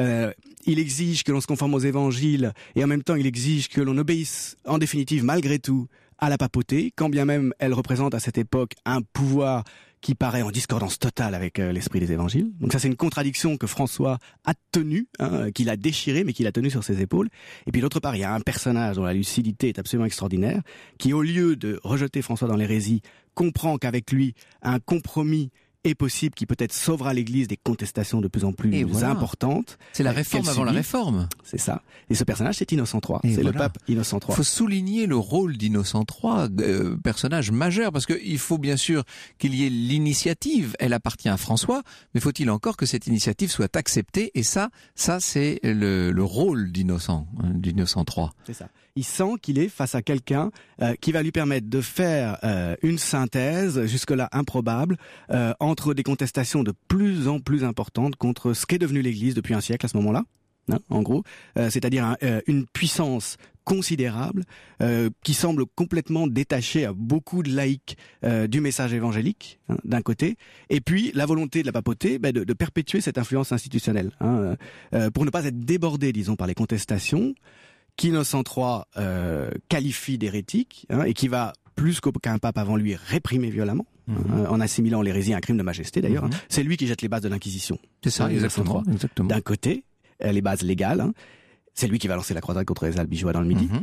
S5: il exige que l'on se conforme aux évangiles, et en même temps, il exige que l'on obéisse, en définitive, malgré tout, à la papauté, quand bien même elle représente à cette époque un pouvoir qui paraît en discordance totale avec l'esprit des évangiles. Donc ça, c'est une contradiction que François a tenue, qu'il a déchirée, mais qu'il a tenue sur ses épaules. Et puis d'autre part, il y a un personnage dont la lucidité est absolument extraordinaire, qui au lieu de rejeter François dans l'hérésie, comprend qu'avec lui, un compromis est possible, qui peut-être sauvera l'Église des contestations de plus en plus importantes.
S4: C'est la réforme avant la réforme.
S5: C'est ça. Et ce personnage, c'est Innocent III. C'est le pape Innocent III.
S4: Il faut souligner le rôle d'Innocent III, personnage majeur, parce qu'il faut bien sûr qu'il y ait l'initiative. Elle appartient à François, mais faut-il encore que cette initiative soit acceptée? Et ça c'est le rôle d'Innocent III.
S5: C'est ça. Il sent qu'il est face à quelqu'un qui va lui permettre de faire une synthèse, jusque-là improbable, entre des contestations de plus en plus importantes contre ce qu'est devenu l'Église depuis un siècle à ce moment-là, en gros, c'est-à-dire une puissance considérable qui semble complètement détachée à beaucoup de laïcs du message évangélique, d'un côté, et puis la volonté de la papauté de perpétuer cette influence institutionnelle, pour ne pas être débordé, disons, par les contestations qu'Innocent III qualifie d'hérétique, et qui va, plus qu'aucun pape avant lui, réprimer violemment, en assimilant l'hérésie à un crime de majesté d'ailleurs. C'est lui qui jette les bases de l'Inquisition.
S4: C'est ça, exactement.
S5: D'un côté, les bases légales, c'est lui qui va lancer la croisade contre les albigeois dans le Midi.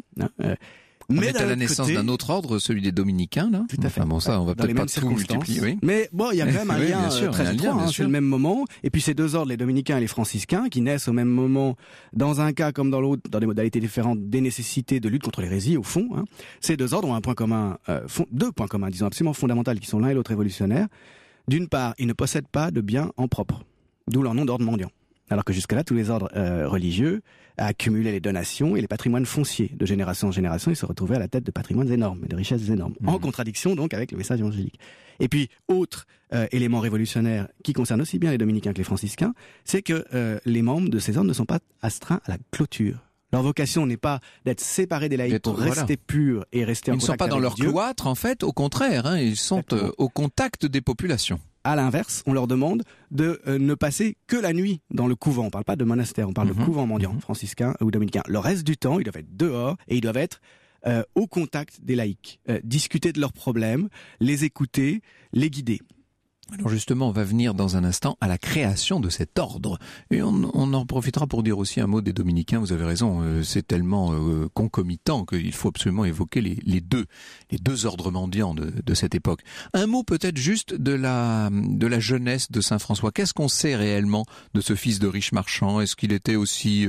S4: On est à la naissance d'un autre ordre, celui des dominicains, là.
S5: Tout à fait.
S4: Bon, ça, on va peut-être pas tout multiplier, oui.
S5: Mais bon, il y a quand même un lien très étroit, c'est le même moment. Et puis ces deux ordres, les dominicains et les franciscains, qui naissent au même moment, dans un cas comme dans l'autre, dans des modalités différentes, des nécessités de lutte contre l'hérésie, au fond. Ces deux ordres ont un point commun, deux points communs, disons, absolument fondamentaux, qui sont l'un et l'autre révolutionnaires. D'une part, ils ne possèdent pas de biens en propre. D'où leur nom d'ordre mendiant. Alors que jusque-là, tous les ordres religieux accumulaient les donations et les patrimoines fonciers. De génération en génération, ils se retrouvaient à la tête de patrimoines énormes et de richesses énormes. En contradiction donc avec le message évangélique. Et puis, autre élément révolutionnaire qui concerne aussi bien les dominicains que les franciscains, c'est que les membres de ces ordres ne sont pas astreints à la clôture. Leur vocation n'est pas d'être séparés des laïcs pour rester purs et rester en contact avec Dieu. Ils ne sont pas
S4: dans leur cloître, en fait, au contraire, hein, ils sont au contact des populations.
S5: À l'inverse, on leur demande de ne passer que la nuit dans le couvent. On ne parle pas de monastère, on parle de couvent mendiant, franciscain ou dominicain. Le reste du temps, ils doivent être dehors et ils doivent être au contact des laïcs, discuter de leurs problèmes, les écouter, les guider.
S4: Alors justement, on va venir dans un instant à la création de cet ordre. Et on en profitera pour dire aussi un mot des dominicains. Vous avez raison, c'est tellement concomitant qu'il faut absolument évoquer les deux ordres mendiants de cette époque. Un mot peut-être juste de la jeunesse de Saint François. Qu'est-ce qu'on sait réellement de ce fils de riche marchand? Est-ce qu'il était aussi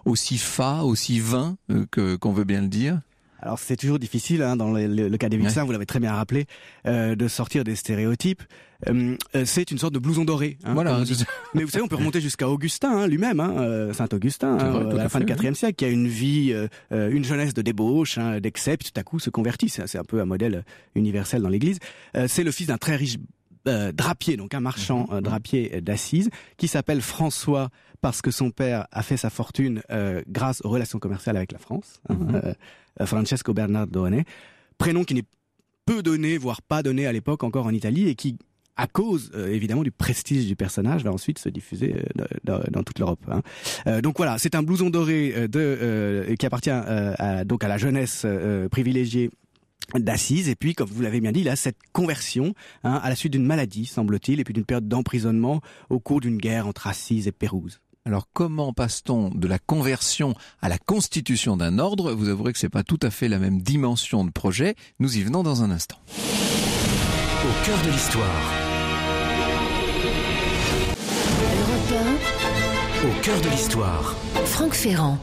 S4: fat, aussi vain qu'on veut bien le dire?
S5: Alors c'est toujours difficile, hein, dans le cas des Vixins, vous l'avez très bien rappelé, de sortir des stéréotypes. C'est une sorte de blouson doré. Hein,
S4: voilà.
S5: Mais vous savez, on peut remonter jusqu'à Augustin lui-même, Saint Augustin, à la fin du IVe siècle, qui a une vie, une jeunesse de débauche, d'excès, puis tout à coup se convertit. C'est un peu un modèle universel dans l'Église. C'est le fils d'un très riche drapier, donc un marchand drapier d'Assise, qui s'appelle François parce que son père a fait sa fortune grâce aux relations commerciales avec la France. Francesco Bernardone, prénom qui n'est peu donné, voire pas donné à l'époque encore en Italie, et qui, à cause évidemment du prestige du personnage, va ensuite se diffuser dans toute l'Europe. Donc voilà, c'est un blouson doré qui appartient donc à la jeunesse privilégiée d'Assise, et puis comme vous l'avez bien dit, il a cette conversion à la suite d'une maladie, semble-t-il, et puis d'une période d'emprisonnement au cours d'une guerre entre Assise et Pérouse.
S4: Alors comment passe-t-on de la conversion à la constitution d'un ordre? Vous avouerez que c'est pas tout à fait la même dimension de projet. Nous y venons dans un instant.
S1: Au cœur de l'histoire.
S2: Europe 1.
S1: Au cœur de l'histoire.
S2: Franck Ferrand.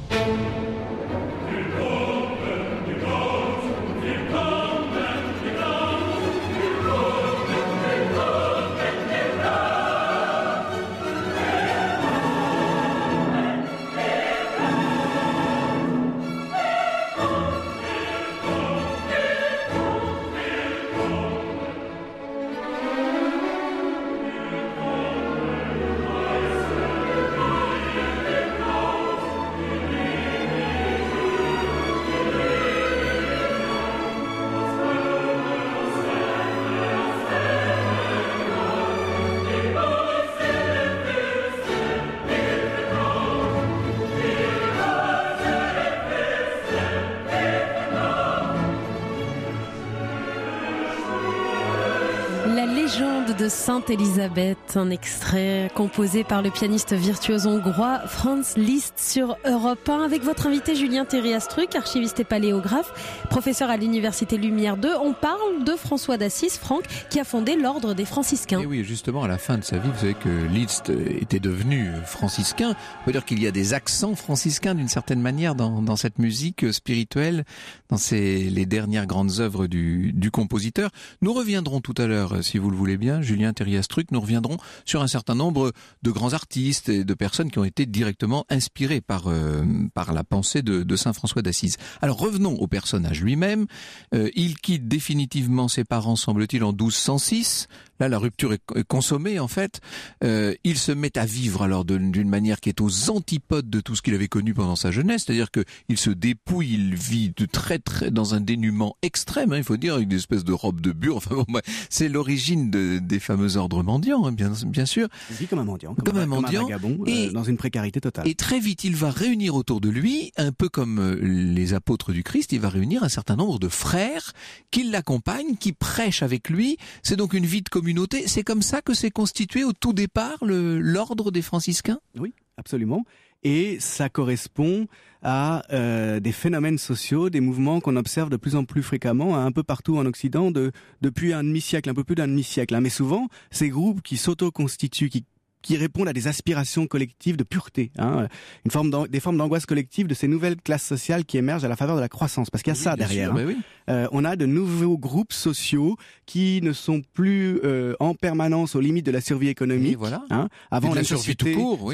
S3: La légende de Sainte Élisabeth, un extrait composé par le pianiste virtuose hongrois Franz Liszt sur Europe 1 avec votre invité Julien Thériastruc, archiviste et paléographe, professeur à l'Université Lumière 2. On parle de François d'Assise, Franck, qui a fondé l'ordre des franciscains.
S4: Et oui, justement, à la fin de sa vie, vous savez que Liszt était devenu franciscain. On peut dire qu'il y a des accents franciscains d'une certaine manière dans cette musique spirituelle, dans les dernières grandes œuvres du compositeur. Nous reviendrons tout à l'heure, si vous le voulez bien, Julien Thériastruc, nous reviendrons sur un certain nombre de grands artistes et de personnes qui ont été directement inspirés par la pensée de Saint François d'Assise. Alors revenons au personnage lui-même. Il quitte définitivement ses parents, semble-t-il, en 1206. Là, la rupture est consommée, en fait. Il se met à vivre alors d'une manière qui est aux antipodes de tout ce qu'il avait connu pendant sa jeunesse, c'est-à-dire que il se dépouille, il vit très dans un dénuement extrême, il faut dire, avec des espèces de robes de bure. Enfin bon, c'est l'origine des fameux ordres mendiants, bien sûr.
S5: Il vit comme un mendiant,
S4: comme un
S5: vagabond, dans une précarité totale.
S4: Et très vite, il va réunir autour de lui, un peu comme les apôtres du Christ, il va réunir un certain nombre de frères qui l'accompagnent, qui prêchent avec lui. C'est donc une vie de communauté. C'est comme ça que s'est constitué au tout départ l'ordre des franciscains?
S5: Oui, absolument. Et ça correspond à des phénomènes sociaux, des mouvements qu'on observe de plus en plus fréquemment un peu partout en Occident depuis un demi-siècle, un peu plus d'un demi-siècle. Mais souvent, ces groupes qui s'auto-constituent, qui répondent à des aspirations collectives de pureté, des formes d'angoisse collective de ces nouvelles classes sociales qui émergent à la faveur de la croissance, parce qu'il y a ça derrière.
S4: Sûr,
S5: on a de nouveaux groupes sociaux qui ne sont plus en permanence aux limites de la survie économique.
S4: Voilà.
S5: Avant
S4: de la
S5: une
S4: survie
S5: société,
S4: tout court, oui.
S5: C'est ça.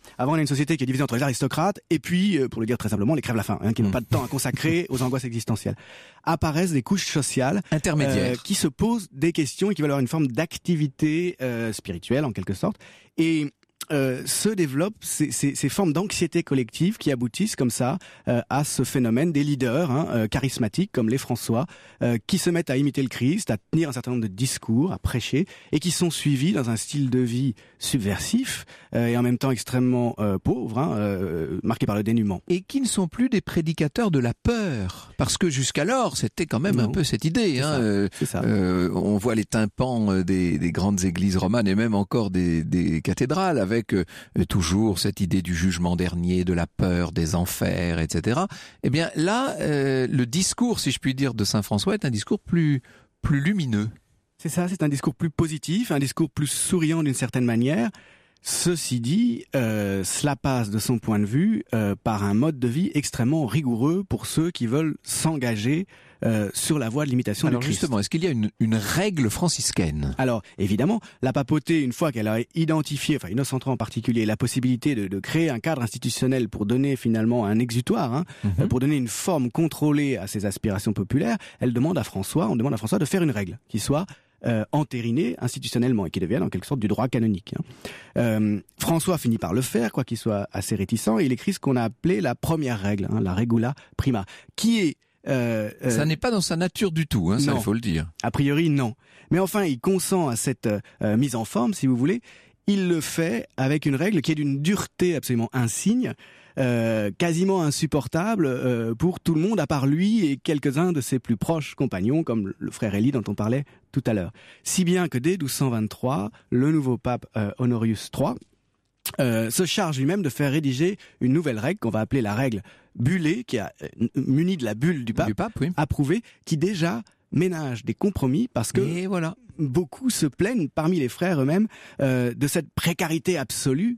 S5: Avant, on a une société qui est divisée entre les aristocrates et puis, pour le dire très simplement, les crèves-la-faim, qui n'ont pas de temps à consacrer aux angoisses existentielles. Apparaissent des couches sociales
S4: intermédiaires
S5: qui se posent des questions et qui veulent avoir une forme d'activité spirituelle, en quelque sorte. Et se développent ces formes d'anxiété collective qui aboutissent comme ça à ce phénomène des leaders charismatiques comme les François qui se mettent à imiter le Christ, à tenir un certain nombre de discours, à prêcher et qui sont suivis dans un style de vie subversif et en même temps extrêmement pauvre, marqué par le dénuement.
S4: Et qui ne sont plus des prédicateurs de la peur, parce que jusqu'alors c'était quand même un peu cette idée.
S5: C'est ça.
S4: On voit les tympans des grandes églises romanes et même encore des cathédrales avec toujours cette idée du jugement dernier, de la peur, des enfers, etc. Eh bien là, le discours, si je puis dire, de Saint François est un discours plus lumineux.
S5: C'est ça, c'est un discours plus positif, un discours plus souriant d'une certaine manière. Ceci dit, cela passe de son point de vue par un mode de vie extrêmement rigoureux pour ceux qui veulent s'engager sur la voie de l'imitation du Christ.
S4: Alors justement, est-ce qu'il y a une règle franciscaine ?
S5: Alors évidemment, la papauté, une fois qu'elle a identifié, enfin Innocent III en particulier, la possibilité de créer un cadre institutionnel pour donner finalement un exutoire, pour donner une forme contrôlée à ces aspirations populaires, on demande à François de faire une règle qui soit entériné institutionnellement et qui devienne en quelque sorte du droit canonique. François finit par le faire, quoi qu'il soit assez réticent, et il écrit ce qu'on a appelé la première règle, la regula prima, qui est...
S4: ça n'est pas dans sa nature du tout, ça il faut le dire.
S5: A priori, non. Mais enfin, il consent à cette mise en forme, si vous voulez. Il le fait avec une règle qui est d'une dureté absolument insigne, quasiment insupportable pour tout le monde à part lui et quelques-uns de ses plus proches compagnons comme le frère Élie dont on parlait tout à l'heure. Si bien que dès 1223, le nouveau pape Honorius III se charge lui-même de faire rédiger une nouvelle règle qu'on va appeler la règle bullée, qui a munie de la bulle du pape
S4: oui.
S5: approuvée, qui déjà ménage des compromis parce que beaucoup se plaignent parmi les frères eux-mêmes de cette précarité absolue,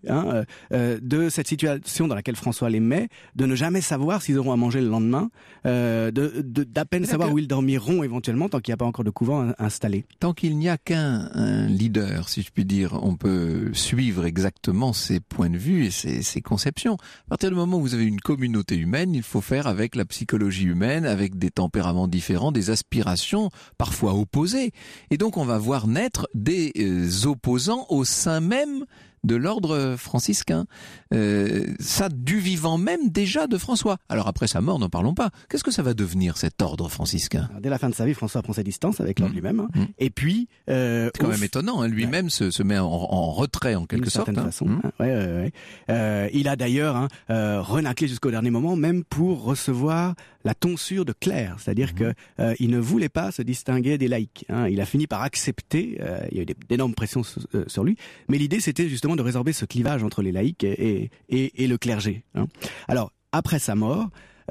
S5: de cette situation dans laquelle François les met, de ne jamais savoir s'ils auront à manger le lendemain, d'à peine savoir où ils dormiront éventuellement tant qu'il n'y a pas encore de couvent installé.
S4: Tant qu'il n'y a qu'un leader, si je puis dire, on peut suivre exactement ses points de vue et ses conceptions. À partir du moment où vous avez une communauté humaine, il faut faire avec la psychologie humaine, avec des tempéraments différents, des aspirations parfois opposées. Et donc on va voir naître des opposants au sein même de l'ordre franciscain. Ça du vivant même déjà de François. Alors après sa mort, n'en parlons pas. Qu'est-ce que ça va devenir cet ordre franciscain ?
S5: Alors, dès la fin de sa vie, François prend ses distances avec l'ordre lui-même. Et puis...
S4: c'est quand même étonnant, lui-même se met en retrait en quelque sorte.
S5: D'une certaine façon. Il a d'ailleurs renâclé jusqu'au dernier moment, même pour recevoir la tonsure de clerc. C'est-à-dire que il ne voulait pas se distinguer des laïcs. Il a fini par accepter, il y a eu d'énormes pressions sur lui, mais l'idée c'était justement de résorber ce clivage entre les laïcs et le clergé. Alors, après sa mort,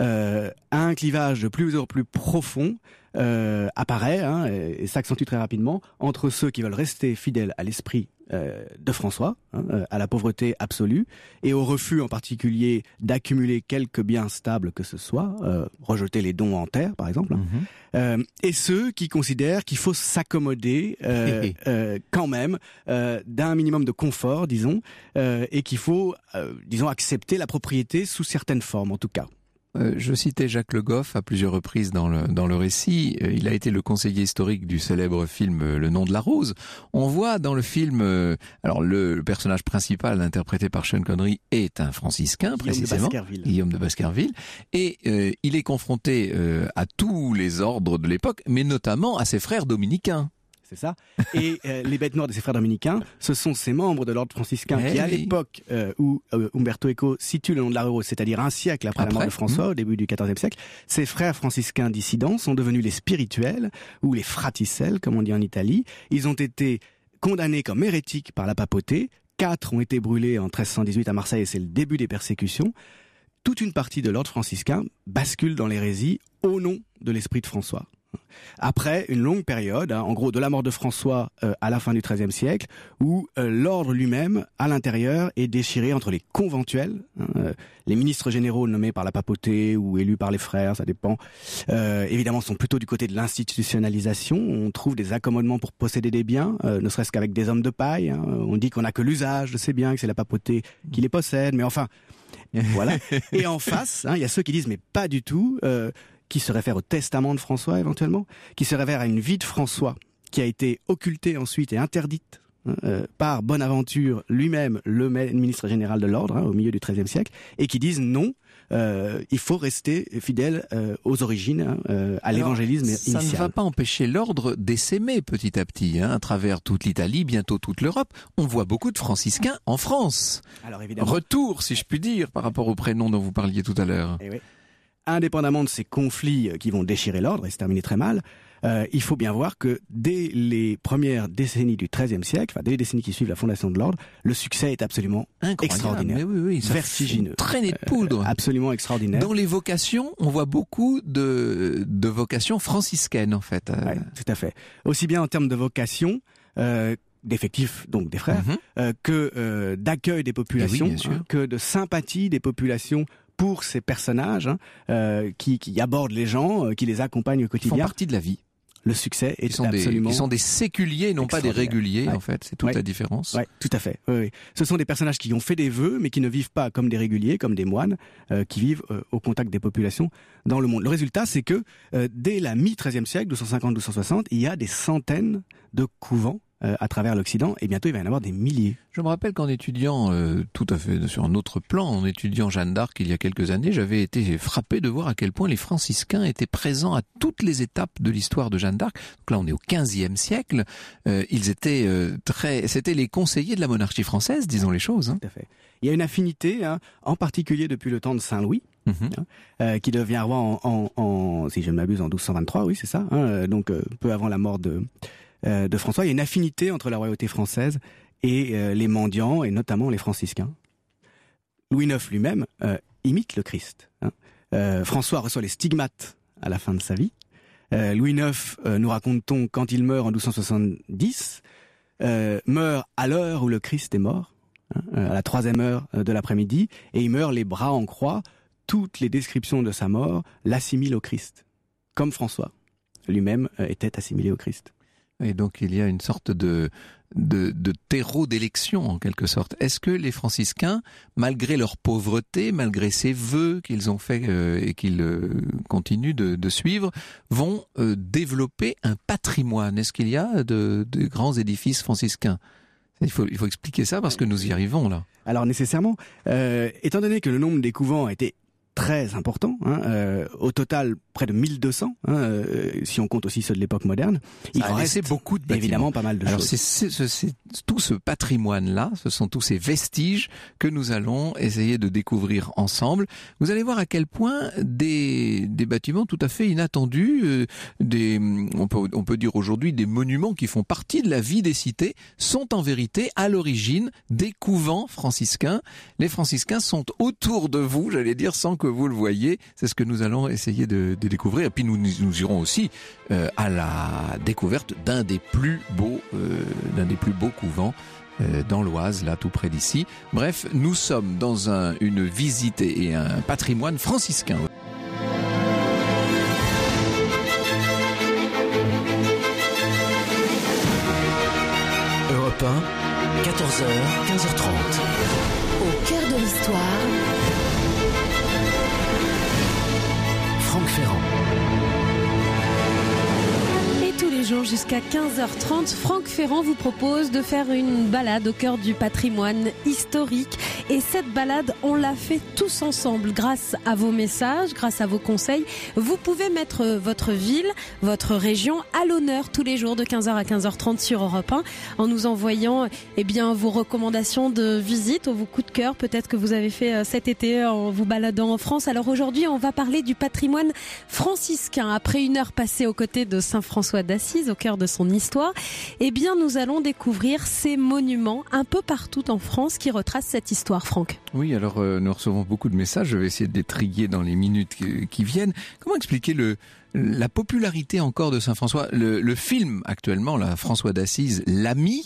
S5: un clivage de plus en plus profond apparaît et s'accentue très rapidement entre ceux qui veulent rester fidèles à l'esprit de François, à la pauvreté absolue, et au refus en particulier d'accumuler quelque bien stable que ce soit, rejeter les dons en terre par exemple, et ceux qui considèrent qu'il faut s'accommoder quand même d'un minimum de confort, disons, et qu'il faut, accepter la propriété sous certaines formes en tout cas.
S4: Je citais Jacques Le Goff à plusieurs reprises dans le récit. Il a été le conseiller historique du célèbre film Le Nom de la Rose. On voit dans le film, alors le personnage principal interprété par Sean Connery est un franciscain, précisément, Guillaume de Baskerville, et il est confronté à tous les ordres de l'époque, mais notamment à ses frères dominicains.
S5: C'est ça. Et les bêtes noires de ses frères dominicains, ce sont ces membres de l'ordre franciscain qui, à l'époque où Umberto Eco situe le Nom de la Rose, c'est-à-dire un siècle après la mort de François, au début du XIVe siècle, ces frères franciscains dissidents sont devenus les spirituels, ou les fraticelles, comme on dit en Italie. Ils ont été condamnés comme hérétiques par la papauté. 4 ont été brûlés en 1318 à Marseille, et c'est le début des persécutions. Toute une partie de l'ordre franciscain bascule dans l'hérésie au nom de l'esprit de François. Après une longue période, en gros de la mort de François à la fin du XIIIe siècle, où l'ordre lui-même, à l'intérieur, est déchiré entre les conventuels, les ministres généraux nommés par la papauté ou élus par les frères, ça dépend, évidemment sont plutôt du côté de l'institutionnalisation. On trouve des accommodements pour posséder des biens, ne serait-ce qu'avec des hommes de paille. On dit qu'on n'a que l'usage de ces biens, que c'est la papauté qui les possède, mais enfin, voilà. Et en face, il y a ceux qui disent mais pas du tout, qui se réfèrent au testament de François éventuellement, qui se réfèrent à une vie de François qui a été occultée ensuite et interdite par Bonaventure lui-même, le ministre général de l'ordre, au milieu du XIIIe siècle, et qui disent non, il faut rester fidèle aux origines, à l'évangélisme initial.
S4: Ça ne va pas empêcher l'ordre d'essaimer petit à petit, à travers toute l'Italie, bientôt toute l'Europe. On voit beaucoup de franciscains en France.
S5: Alors évidemment.
S4: Retour, si je puis dire, par rapport au prénom dont vous parliez tout à l'heure.
S5: Eh oui. Indépendamment de ces conflits qui vont déchirer l'ordre et se terminer très mal, il faut bien voir que dès les premières décennies du XIIIe siècle, dès les décennies qui suivent la fondation de l'ordre, le succès est absolument extraordinaire.
S4: Mais oui, vertigineux. Traînée de poudre.
S5: Absolument extraordinaire.
S4: Dans les vocations, on voit beaucoup de vocations franciscaines, en fait.
S5: Ouais, tout à fait. Aussi bien en termes de vocation, d'effectifs, donc des frères, que d'accueil des populations, que de sympathie des populations pour ces personnages qui abordent les gens, qui les accompagnent au quotidien.
S4: Ils font partie de la vie.
S5: Le succès est absolument...
S4: Ils sont des séculiers, non pas des réguliers, en fait. C'est toute la différence.
S5: Oui, tout à fait. Oui. Ce sont des personnages qui ont fait des vœux, mais qui ne vivent pas comme des réguliers, comme des moines, qui vivent au contact des populations dans le monde. Le résultat, c'est que dès la mi-XIIIe siècle, 1250-1260, il y a des centaines de couvents à travers l'Occident, et bientôt il va y en avoir des milliers.
S4: Je me rappelle qu'en étudiant, tout à fait sur un autre plan, en étudiant Jeanne d'Arc il y a quelques années, j'avais été frappé de voir à quel point les franciscains étaient présents à toutes les étapes de l'histoire de Jeanne d'Arc. Donc là, on est au XVe siècle. Ils étaient c'était les conseillers de la monarchie française, disons les choses.
S5: Tout à fait. Il y a une affinité, en particulier depuis le temps de Saint-Louis, qui devient roi en si je ne m'abuse, en 1223, oui, c'est ça. Donc peu avant la mort de François. Il y a une affinité entre la royauté française et les mendiants, et notamment les franciscains. Louis IX lui-même imite le Christ. François reçoit les stigmates à la fin de sa vie. Louis IX, nous raconte-t-on, quand il meurt en 1270, meurt à l'heure où le Christ est mort, à la 3e heure de l'après-midi, et il meurt les bras en croix. Toutes les descriptions de sa mort l'assimilent au Christ, comme François lui-même était assimilé au Christ.
S4: Et donc il y a une sorte de terreau d'élection en quelque sorte. Est-ce que les franciscains, malgré leur pauvreté, malgré ces vœux qu'ils ont faits et qu'ils continuent de suivre, vont développer un patrimoine? Est-ce qu'il y a de grands édifices franciscains? Il faut expliquer ça parce que nous y arrivons là.
S5: Alors nécessairement, étant donné que le nombre des couvents a été très important, au total près de 1200, si on compte aussi ceux de l'époque moderne. Il reste
S4: beaucoup de bâtiments.
S5: Évidemment pas mal de choses.
S4: C'est tout ce patrimoine-là, ce sont tous ces vestiges que nous allons essayer de découvrir ensemble. Vous allez voir à quel point des bâtiments tout à fait inattendus, on peut dire aujourd'hui des monuments qui font partie de la vie des cités, sont en vérité à l'origine des couvents franciscains. Les franciscains sont autour de vous, j'allais dire, sans que vous le voyez. C'est ce que nous allons essayer de découvrir. Et puis nous irons aussi à la découverte d'un des plus beaux couvents dans l'Oise, là tout près d'ici. Bref, nous sommes dans une visite et un patrimoine franciscain.
S1: Europe 1, 14h, 15h30.
S2: Au cœur de l'histoire,
S1: Franck Ferrand.
S3: Et tous les jours jusqu'à 15h30, Franck Ferrand vous propose de faire une balade au cœur du patrimoine historique. Et cette balade, on l'a fait tous ensemble grâce à vos messages, grâce à vos conseils. Vous pouvez mettre votre ville, votre région à l'honneur tous les jours de 15h à 15h30 sur Europe 1 en nous envoyant vos recommandations de visite ou vos coups de cœur peut-être que vous avez fait cet été en vous baladant en France. Alors aujourd'hui, on va parler du patrimoine franciscain. Après une heure passée aux côtés de Saint François d'Assise, au cœur de son histoire, nous allons découvrir ces monuments un peu partout en France qui retracent cette histoire l'histoire, Franck?
S4: Oui, alors nous recevons beaucoup de messages, je vais essayer de les trier dans les minutes qui viennent. Comment expliquer la popularité encore de Saint François? Le film actuellement, là, François d'Assise, L'Ami,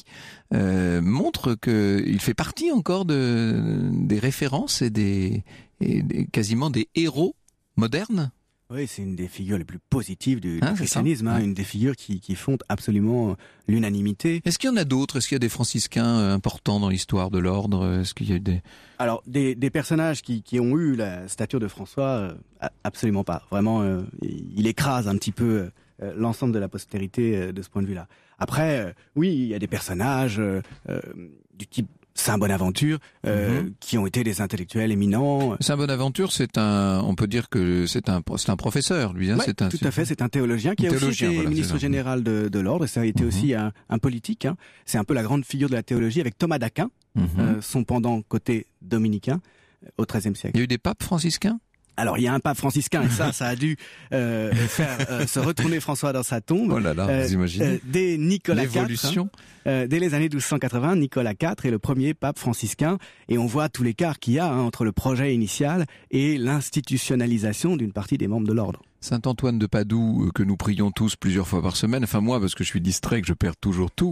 S4: montre qu'il fait partie encore des références et quasiment des héros modernes.
S5: Oui, c'est une des figures les plus positives du christianisme, une des figures qui font absolument l'unanimité.
S4: Est-ce qu'il y en a d'autres? Est-ce qu'il y a des franciscains importants dans l'histoire de l'ordre? Est-ce qu'il y a
S5: Alors, des personnages qui ont eu la stature de François, absolument pas. Vraiment, il écrase un petit peu l'ensemble de la postérité de ce point de vue-là. Après, oui, il y a des personnages du type Saint Bonaventure, qui ont été des intellectuels éminents.
S4: Saint Bonaventure, on peut dire que c'est un professeur, lui. Hein,
S5: ouais, tout à fait, c'est un théologien qui a aussi été ministre général de l'ordre, et ça a été aussi un politique. Hein. C'est un peu la grande figure de la théologie, avec Thomas d'Aquin, son pendant côté dominicain, au XIIIe siècle.
S4: Il y a eu des papes franciscains?
S5: Alors, il y a un pape franciscain, et ça a dû faire se retourner François dans sa tombe.
S4: Oh là là, vous imaginez.
S5: Dès Nicolas
S4: L'évolution.
S5: IV, dès les années 1280, Nicolas IV est le premier pape franciscain, et on voit tout l'écart qu'il y a entre le projet initial et l'institutionnalisation d'une partie des membres de l'ordre.
S4: Saint Antoine de Padoue, que nous prions tous plusieurs fois par semaine, enfin moi parce que je suis distrait, que je perds toujours tout,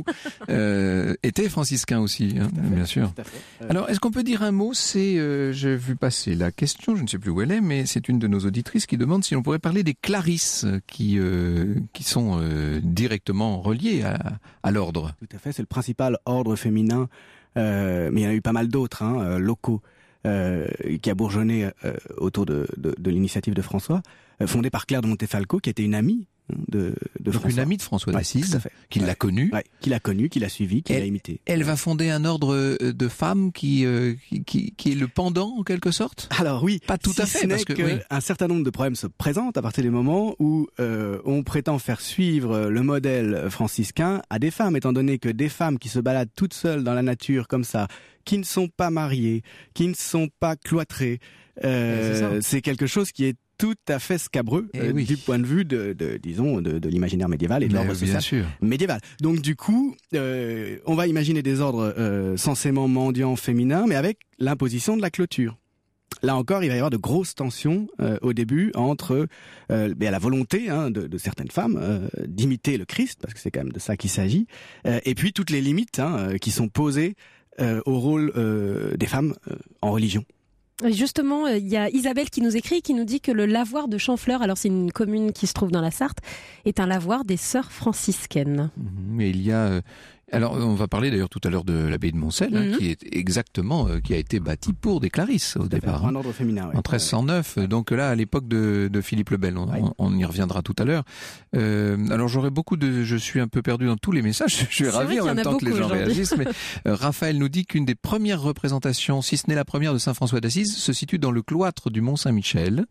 S4: était franciscain aussi, hein, bien sûr. Alors, est-ce qu'on peut dire un mot? J'ai vu passer la question, je ne sais plus où elle est, mais c'est une de nos auditrices qui demande si on pourrait parler des clarisses qui sont directement reliées à l'ordre.
S5: Tout à fait, c'est le principal ordre féminin, mais il y en a eu pas mal d'autres, locaux, qui a bourgeonné autour de l'initiative de François, fondée par Claire de Montefalco, qui était une amie de
S4: Donc
S5: François.
S4: une amie de François d'Assise,
S5: qui
S4: l'a connue.
S5: Ouais, qui l'a connue, qui l'a suivi, qui l'a imité.
S4: Elle va fonder un ordre de femmes qui est le pendant en quelque sorte.
S5: Alors oui,
S4: pas tout à fait, parce que
S5: un certain nombre de problèmes se présentent à partir du moment où on prétend faire suivre le modèle franciscain à des femmes, étant donné que des femmes qui se baladent toutes seules dans la nature comme ça, qui ne sont pas mariées, qui ne sont pas cloîtrées, c'est quelque chose qui est tout à fait scabreux du point de vue de l'imaginaire médiéval et de l'ordre social médiéval. Donc du coup, on va imaginer des ordres censément mendiants féminins, mais avec l'imposition de la clôture. Là encore, il va y avoir de grosses tensions au début entre la volonté de certaines femmes d'imiter le Christ, parce que c'est quand même de ça qu'il s'agit, et puis toutes les limites qui sont posées au rôle des femmes en religion.
S3: Justement, il y a Isabelle qui nous écrit, qui nous dit que le lavoir de Champfleur, alors c'est une commune qui se trouve dans la Sarthe, est un lavoir des sœurs franciscaines.
S4: Mais il y a... Alors, on va parler d'ailleurs tout à l'heure de l'abbaye de Moncel, qui est exactement, qui a été bâtie pour des clarisses au départ.
S5: Un ordre féminin,
S4: en 1309. Donc là, à l'époque de Philippe le Bel, on y reviendra tout à l'heure. Alors je suis un peu perdu dans tous les messages. Je suis ravi en même temps que les gens réagissent. Mais Raphaël nous dit qu'une des premières représentations, si ce n'est la première de Saint François d'Assise, se situe dans le cloître du Mont-Saint-Michel.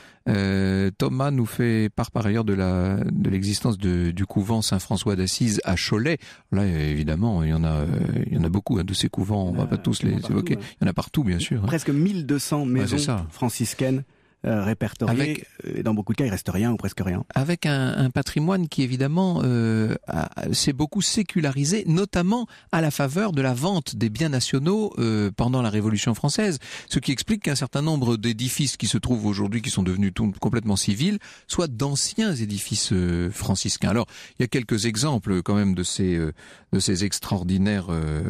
S4: Thomas nous fait part par ailleurs de l'existence du couvent Saint-François d'Assise à Cholet. Là, évidemment, il y en a beaucoup de ces couvents. On va pas tous les évoquer. Il y en a partout, bien sûr.
S5: Presque 1200 maisons franciscaines répertoriées. Dans beaucoup de cas, il reste rien ou presque rien.
S4: Avec un patrimoine qui, évidemment, s'est beaucoup sécularisé, notamment à la faveur de la vente des biens nationaux pendant la Révolution française. Ce qui explique qu'un certain nombre d'édifices qui se trouvent aujourd'hui, qui sont devenus complètement civils, soient d'anciens édifices franciscains. Alors, il y a quelques exemples quand même de ces extraordinaires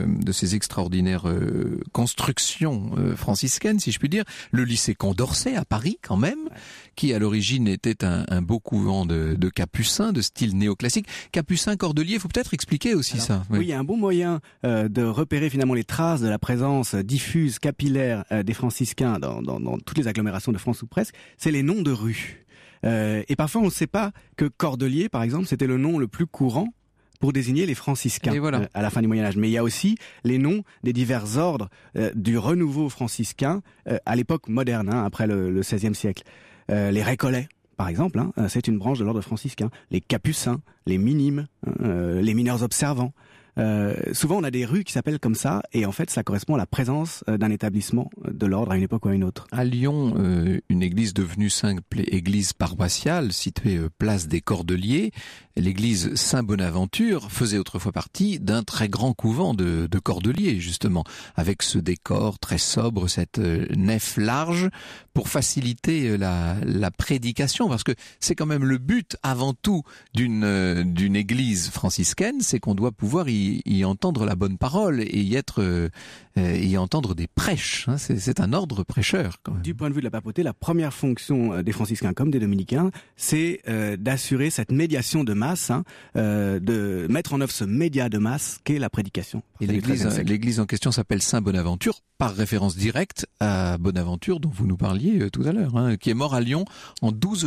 S4: constructions franciscaines, si je puis dire. Le lycée Condorcet à Paris, quand même, qui à l'origine était un beau couvent de capucins de style néoclassique. Capucins cordeliers, il faut peut-être expliquer aussi ça.
S5: Oui, il y a un bon moyen de repérer finalement les traces de la présence diffuse, capillaire des franciscains dans toutes les agglomérations de France ou presque, c'est les noms de rues. Et parfois on ne sait pas que Cordelier, par exemple, c'était le nom le plus courant pour désigner les franciscains à la fin du Moyen-Âge. Mais il y a aussi les noms des divers ordres du renouveau franciscain à l'époque moderne, après le XVIe siècle. Les Récollets, par exemple, c'est une branche de l'ordre franciscain. Les Capucins, les Minimes, les mineurs observants. Souvent on a des rues qui s'appellent comme ça, et en fait ça correspond à la présence d'un établissement de l'ordre à une époque ou à une autre.
S4: À Lyon, une église devenue simple église paroissiale, située place des Cordeliers, l'église Saint-Bonaventure faisait autrefois partie d'un très grand couvent de cordeliers, justement, avec ce décor très sobre, cette nef large, pour faciliter la prédication, parce que c'est quand même le but avant tout d'une église franciscaine, c'est qu'on doit pouvoir y entendre la bonne parole et y entendre des prêches. Hein. C'est un ordre prêcheur, quand même.
S5: Du point de vue de la papauté, la première fonction des franciscains comme des dominicains, c'est d'assurer cette médiation de masse, de mettre en œuvre ce média de masse qu'est la prédication.
S4: Et l'église en question s'appelle Saint-Bonaventure, par référence directe à Bonaventure, dont vous nous parliez tout à l'heure, qui est mort à Lyon en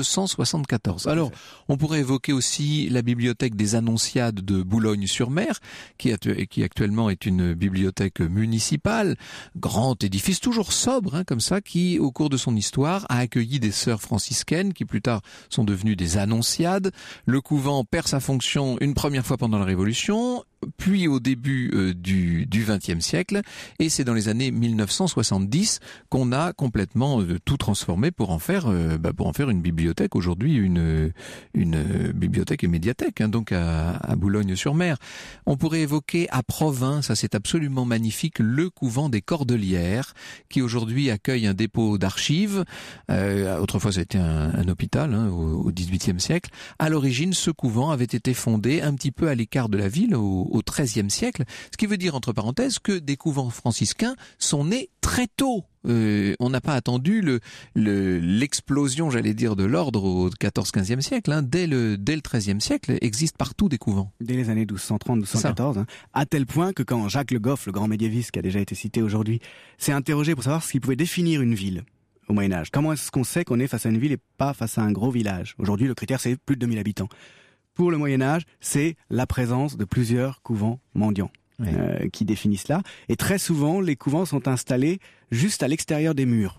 S4: 1274. Alors, on pourrait évoquer aussi la bibliothèque des Annonciades de Boulogne-sur-Mer, qui actuellement est une bibliothèque municipale, grand édifice, toujours sobre, comme ça, qui, au cours de son histoire, a accueilli des sœurs franciscaines, qui plus tard sont devenues des Annonciades. Le couvent perd sa fonction une première fois pendant la Révolution, puis au début du XXe siècle, et c'est dans les années 1970 qu'on a complètement tout transformé pour en faire une bibliothèque, aujourd'hui une bibliothèque et médiathèque, donc à Boulogne-sur-Mer. On pourrait évoquer à Provins, ça c'est absolument magnifique, le couvent des Cordelières, qui aujourd'hui accueille un dépôt d'archives. Autrefois c'était un hôpital au XVIIIe siècle. À l'origine, ce couvent avait été fondé un petit peu à l'écart de la ville, au XIIIe siècle, ce qui veut dire, entre parenthèses, que des couvents franciscains sont nés très tôt. On n'a pas attendu l'explosion, j'allais dire, de l'ordre au XIV-XVe siècle. Dès le XIIIe siècle, existent partout des couvents.
S5: Dès les années 1230-1214, à tel point que quand Jacques Le Goff, le grand médiéviste qui a déjà été cité aujourd'hui, s'est interrogé pour savoir ce qui pouvait définir une ville au Moyen-Âge. Comment est-ce qu'on sait qu'on est face à une ville et pas face à un gros village? Aujourd'hui, le critère, c'est plus de 2000 habitants. Pour le Moyen-Âge, c'est la présence de plusieurs couvents mendiants. Oui. Qui définissent cela. Et très souvent, les couvents sont installés juste à l'extérieur des murs.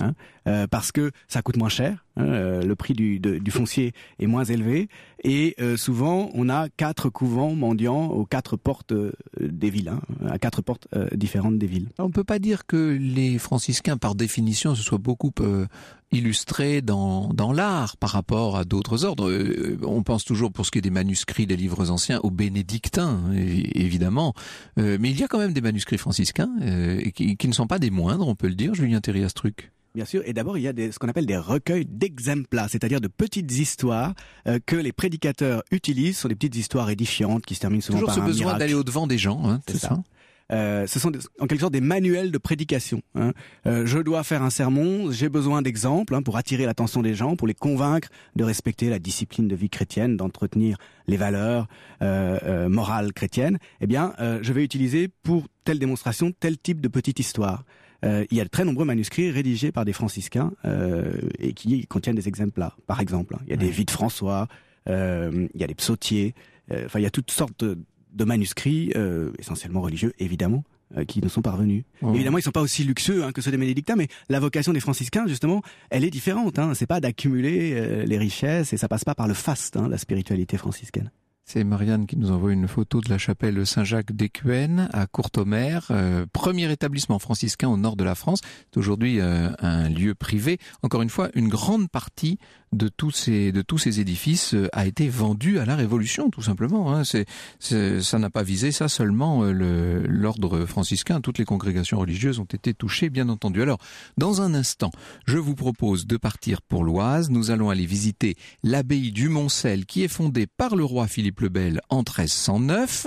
S5: Parce que ça coûte moins cher, le prix du foncier est moins élevé, et souvent on a 4 couvents mendiants aux 4 portes des villes, à 4 portes différentes des villes.
S4: On ne peut pas dire que les franciscains, par définition, se soient beaucoup illustrés dans l'art par rapport à d'autres ordres. On pense toujours, pour ce qui est des manuscrits des livres anciens, aux bénédictins, évidemment, mais il y a quand même des manuscrits franciscains qui ne sont pas des moindres, on peut le dire. Julien Therry-Astruc.
S5: Bien sûr, et d'abord il y a ce qu'on appelle des recueils d'exempla, c'est-à-dire de petites histoires que les prédicateurs utilisent. Ce sont des petites histoires édifiantes qui se terminent souvent
S4: toujours
S5: par un miracle.
S4: Toujours ce besoin d'aller au-devant des gens, c'est ça.
S5: Ce sont en quelque sorte des manuels de prédication. Je dois faire un sermon, j'ai besoin d'exemples pour attirer l'attention des gens, pour les convaincre de respecter la discipline de vie chrétienne, d'entretenir les valeurs morales chrétiennes. Eh bien, je vais utiliser pour telle démonstration tel type de petite histoire. Il y a de très nombreux manuscrits rédigés par des franciscains et qui contiennent des exemples-là. Par exemple, il y a des vies de François, il y a des psautiers, il y a toutes sortes de manuscrits, essentiellement religieux, évidemment, qui nous sont parvenus. Évidemment, ils sont pas aussi luxueux que ceux des bénédictins, mais la vocation des franciscains, justement, elle est différente. C'est pas d'accumuler les richesses, et ça passe pas par le faste, la spiritualité franciscaine.
S4: C'est Marianne qui nous envoie une photo de la chapelle Saint-Jacques d'Écuenne à Courtomère, premier établissement franciscain au nord de la France. C'est aujourd'hui un lieu privé. Encore une fois, une grande partie de tous ces édifices a été vendue à la Révolution, tout simplement. Ça n'a pas visé ça seulement l'ordre franciscain. Toutes les congrégations religieuses ont été touchées, bien entendu. Alors, dans un instant, je vous propose de partir pour l'Oise. Nous allons aller visiter l'abbaye du Moncel, qui est fondée par le roi Philippe le Bel en 1309.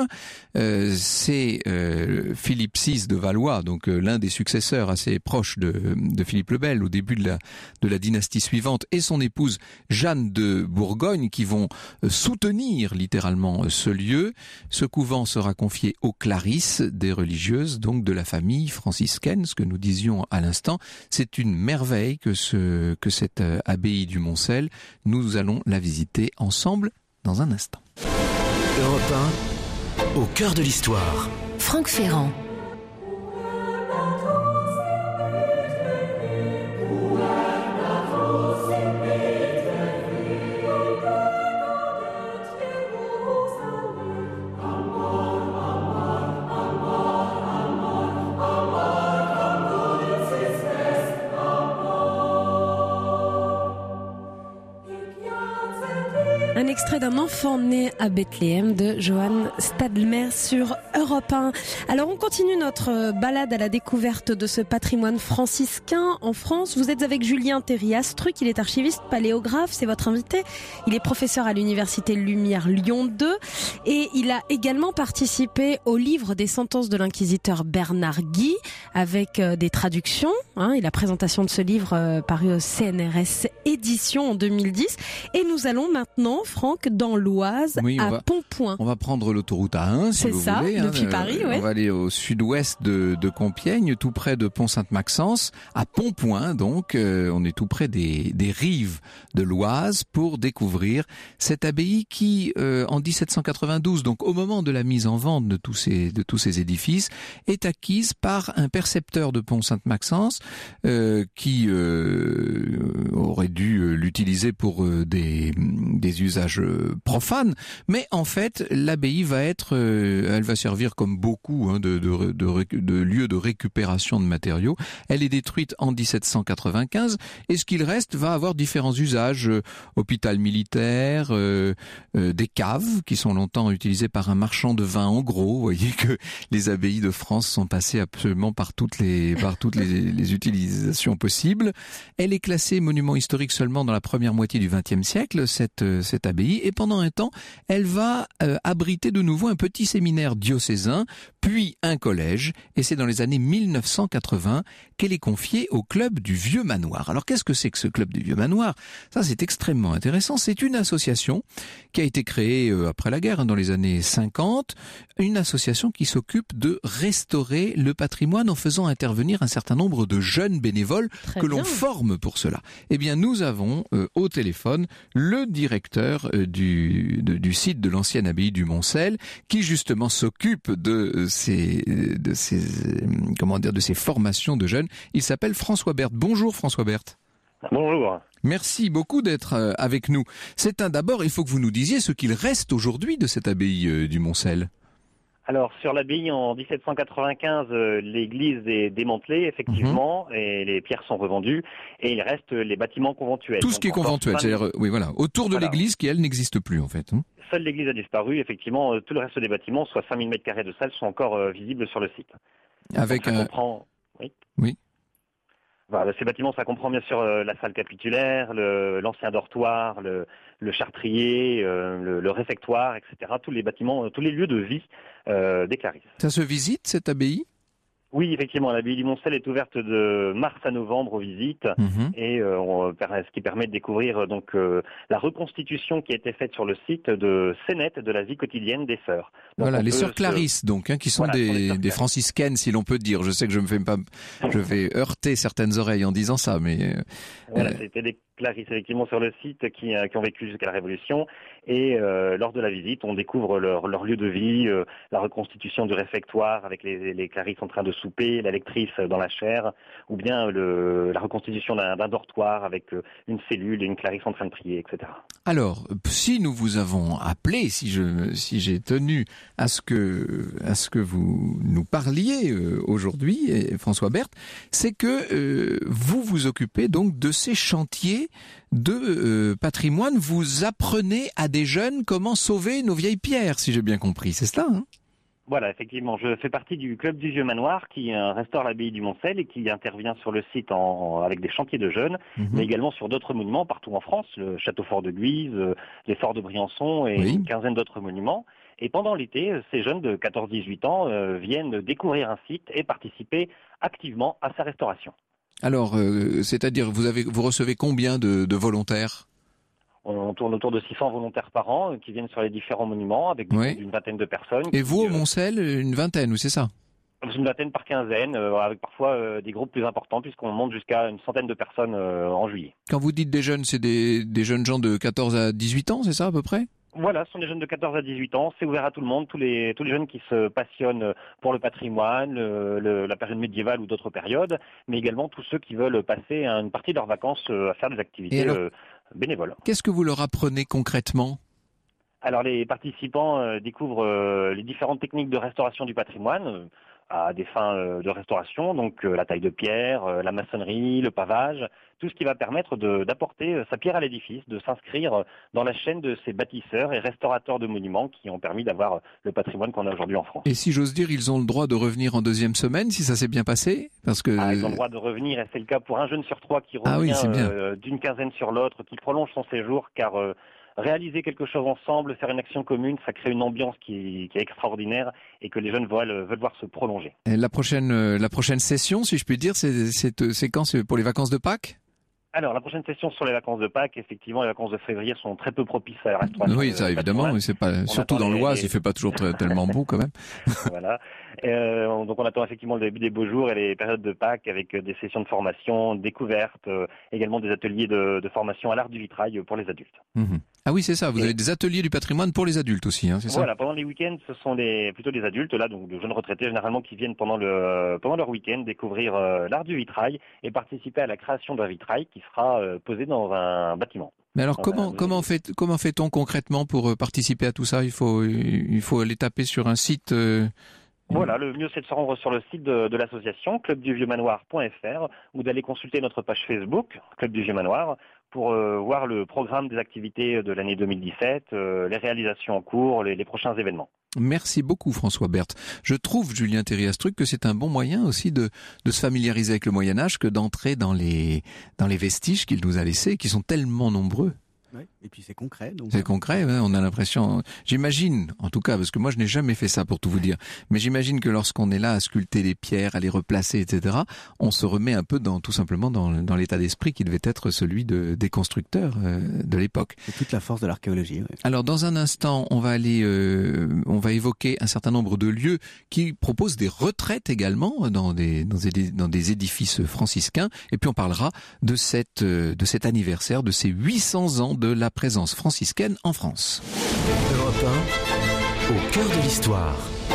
S4: C'est Philippe VI de Valois, donc l'un des successeurs assez proches de Philippe le Bel au début de la dynastie suivante, et son épouse Jeanne de Bourgogne qui vont soutenir littéralement ce lieu. Ce couvent sera confié aux Clarisses, des religieuses donc de la famille franciscaine, ce que nous disions à l'instant. C'est une merveille que cette abbaye du Moncel. Nous allons la visiter ensemble dans un instant.
S1: Europe 1, au cœur de l'histoire.
S2: Franck Ferrand.
S3: Un Un extrait d'un enfant né à Bethléem de Johann Stadler sur Europe 1. Alors on continue notre balade à la découverte de ce patrimoine franciscain en France. Vous êtes avec Julien Théry-Astruc, il est archiviste, paléographe, c'est votre invité. Il est professeur à l'université Lumière Lyon 2 et il a également participé au livre des sentences de l'inquisiteur Bernard Guy avec des traductions et la présentation de ce livre paru au CNRS Édition en 2010. Et nous allons maintenant, Franck, dans l'Oise, à Pontpoint.
S4: On va prendre l'autoroute A1, si vous voulez.
S3: Depuis Paris, oui.
S4: On va aller au sud-ouest de Compiègne, tout près de Pont-Sainte-Maxence, à Pontpoint, donc. On est tout près des rives de l'Oise pour découvrir cette abbaye qui, en 1792, donc au moment de la mise en vente de tous ces édifices, est acquise par un percepteur de Pont-Sainte-Maxence qui aurait dû l'utiliser pour des usages profanes, mais en fait l'abbaye elle va servir comme beaucoup de lieu de récupération de matériaux. Elle est détruite en 1795 et ce qu'il reste va avoir différents usages, hôpital militaire, des caves qui sont longtemps utilisées par un marchand de vin en gros. Vous voyez que les abbayes de France sont passées absolument par toutes les utilisations possibles. Elle est classée monument historique seulement dans la première moitié du XXe siècle, cette abbaye, et pendant un temps, elle va abriter de nouveau un petit séminaire diocésain, puis un collège, et c'est dans les années 1980 qu'elle est confiée au club du Vieux Manoir. Alors qu'est-ce que c'est que ce club du Vieux Manoir? Ça, c'est extrêmement intéressant. C'est une association qui a été créée après la guerre, dans les années 50, une association qui s'occupe de restaurer le patrimoine en faisant intervenir un certain nombre de jeunes bénévoles l'on forme pour cela. Eh bien, nous avons au téléphone le directeur du site de l'ancienne abbaye du Moncel, qui justement s'occupe de ces formations de jeunes. Il s'appelle François Berthe. Bonjour François Berthe.
S6: Bonjour.
S4: Merci beaucoup d'être avec nous. D'abord, il faut que vous nous disiez ce qu'il reste aujourd'hui de cette abbaye du Moncel.
S6: Alors, sur l'abbaye, en 1795, l'église est démantelée, effectivement, et les pierres sont revendues, et il reste les bâtiments conventuels.
S4: Tout ce qui est conventuel, c'est-à-dire, autour de l'église qui, elle, n'existe plus, en fait.
S6: Seule l'église a disparu, effectivement, tout le reste des bâtiments, soit 5000 m² de salles, sont encore visibles sur le site.
S4: Avec un... Oui.
S6: Voilà, ces bâtiments, ça comprend bien sûr la salle capitulaire, l'ancien dortoir, le chartrier, le réfectoire, etc. Tous les bâtiments, tous les lieux de vie des Clarisses.
S4: Ça se visite, cette abbaye ?
S6: Oui, effectivement, l'abbaye du Moncel est ouverte de mars à novembre aux visites, et ce qui permet de découvrir la reconstitution qui a été faite sur le site de scénettes de la vie quotidienne des sœurs. Donc,
S4: voilà, les sœurs Clarisses, qui sont des franciscaines, si l'on peut dire. Je sais que je vais heurter certaines oreilles en disant ça, mais
S6: voilà, c'était des Clarisses effectivement sur le site qui ont vécu jusqu'à la Révolution, et lors de la visite, on découvre leur lieu de vie, la reconstitution du réfectoire avec les Clarisses en train de souper, la lectrice dans la chaire, ou bien la reconstitution d'un dortoir avec une cellule et une Clarisse en train de prier, etc.
S4: Alors, si nous vous avons appelé, si j'ai tenu à ce que vous nous parliez aujourd'hui, François Berthe, c'est que vous vous occupez donc de ces chantiers de patrimoine. Vous apprenez à des jeunes comment sauver nos vieilles pierres, si j'ai bien compris, c'est cela, hein ?
S6: Voilà, effectivement, je fais partie du club du Vieux Manoir qui restaure l'abbaye du Moncel et qui intervient sur le site avec des chantiers de jeunes, mais également sur d'autres monuments partout en France, le château fort de Guise, les forts de Briançon et une quinzaine d'autres monuments. Et pendant l'été, ces jeunes de 14-18 ans viennent découvrir un site et participer activement à sa restauration.
S4: Alors, c'est-à-dire, vous recevez combien de volontaires ?
S6: On tourne autour de 600 volontaires par an qui viennent sur les différents monuments avec une vingtaine de personnes.
S4: Et vous, au Moncel, une vingtaine, ou c'est ça ?
S6: Une vingtaine par quinzaine, avec parfois des groupes plus importants, puisqu'on monte jusqu'à une centaine de personnes en juillet.
S4: Quand vous dites des jeunes, c'est des jeunes gens de 14 à 18 ans, c'est ça à peu près ?
S6: Voilà, ce sont des jeunes de 14 à 18 ans, c'est ouvert à tout le monde, tous les jeunes qui se passionnent pour le patrimoine, la période médiévale ou d'autres périodes, mais également tous ceux qui veulent passer une partie de leurs vacances à faire des activités bénévoles.
S4: Qu'est-ce que vous leur apprenez concrètement ?
S6: Alors les participants découvrent les différentes techniques de restauration du patrimoine, à des fins de restauration, donc la taille de pierre, la maçonnerie, le pavage, tout ce qui va permettre d'apporter sa pierre à l'édifice, de s'inscrire dans la chaîne de ces bâtisseurs et restaurateurs de monuments qui ont permis d'avoir le patrimoine qu'on a aujourd'hui en France.
S4: Et si j'ose dire, ils ont le droit de revenir en deuxième semaine si ça s'est bien passé, parce que
S6: ils ont le droit de revenir, et c'est le cas pour un jeune sur 3 qui revient d'une quinzaine sur l'autre, qui prolonge son séjour, car réaliser quelque chose ensemble, faire une action commune, ça crée une ambiance qui est extraordinaire et que les jeunes veulent voir se prolonger.
S4: Et la prochaine session, si je puis dire, c'est quand? C'est pour les vacances de Pâques?
S6: Alors, la prochaine session sur les vacances de Pâques, effectivement, les vacances de février sont très peu propices à la restauration.
S4: Oui, ça évidemment, mais c'est pas, surtout dans l'Oise, il fait pas toujours tellement beau quand même.
S6: Voilà. Donc on attend effectivement le début des beaux jours et les périodes de Pâques avec des sessions de formation, découvertes, également des ateliers de formation à l'art du vitrail pour les adultes.
S4: Mmh. Ah oui, c'est ça, vous avez des ateliers du patrimoine pour les adultes aussi, hein, c'est ça?
S6: Voilà, pendant les week-ends, ce sont plutôt des adultes, là, donc de jeunes retraités généralement qui viennent pendant leur week-end découvrir l'art du vitrail et participer à la création d'un vitrail qui sera posé dans un bâtiment.
S4: Mais alors comment fait-on concrètement pour participer à tout ça? Il faut aller taper sur un site.
S6: Voilà, le mieux c'est de se rendre sur le site de l'association clubduvieuxmanoir.fr ou d'aller consulter notre page Facebook Club du Vieux Manoir pour voir le programme des activités de l'année 2017, les réalisations en cours, les prochains événements.
S4: Merci beaucoup François Berthe. Je trouve, Julien Therry-Astruc, que c'est un bon moyen aussi de se familiariser avec le Moyen-Âge que d'entrer dans les vestiges qu'il nous a laissés, qui sont tellement nombreux.
S5: Ouais, et puis c'est concret.
S4: C'est concret, hein, on a l'impression... J'imagine, en tout cas, parce que moi je n'ai jamais fait ça pour tout vous dire, mais j'imagine que lorsqu'on est là à sculpter les pierres, à les replacer, etc., on se remet un peu tout simplement dans l'état d'esprit qui devait être celui des constructeurs de l'époque.
S5: C'est toute la force de l'archéologie. Ouais.
S4: Alors dans un instant, on va évoquer un certain nombre de lieux qui proposent des retraites également dans des édifices franciscains, et puis on parlera de cet anniversaire, de ces 800 ans de la présence franciscaine en France.
S1: Europe 1, au cœur de l'histoire.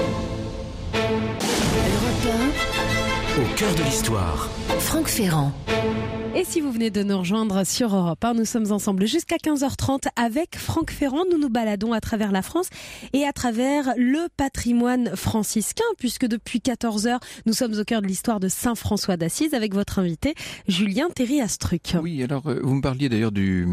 S2: Europe
S1: Au cœur de l'histoire.
S2: 1, Franck Ferrand.
S3: Et si vous venez de nous rejoindre sur Europe 1, nous sommes ensemble jusqu'à 15h30 avec Franck Ferrand. Nous nous baladons à travers la France et à travers le patrimoine franciscain, puisque depuis 14h, nous sommes au cœur de l'histoire de Saint-François d'Assise avec votre invité, Julien Therry-Astruc.
S4: Oui, alors vous me parliez d'ailleurs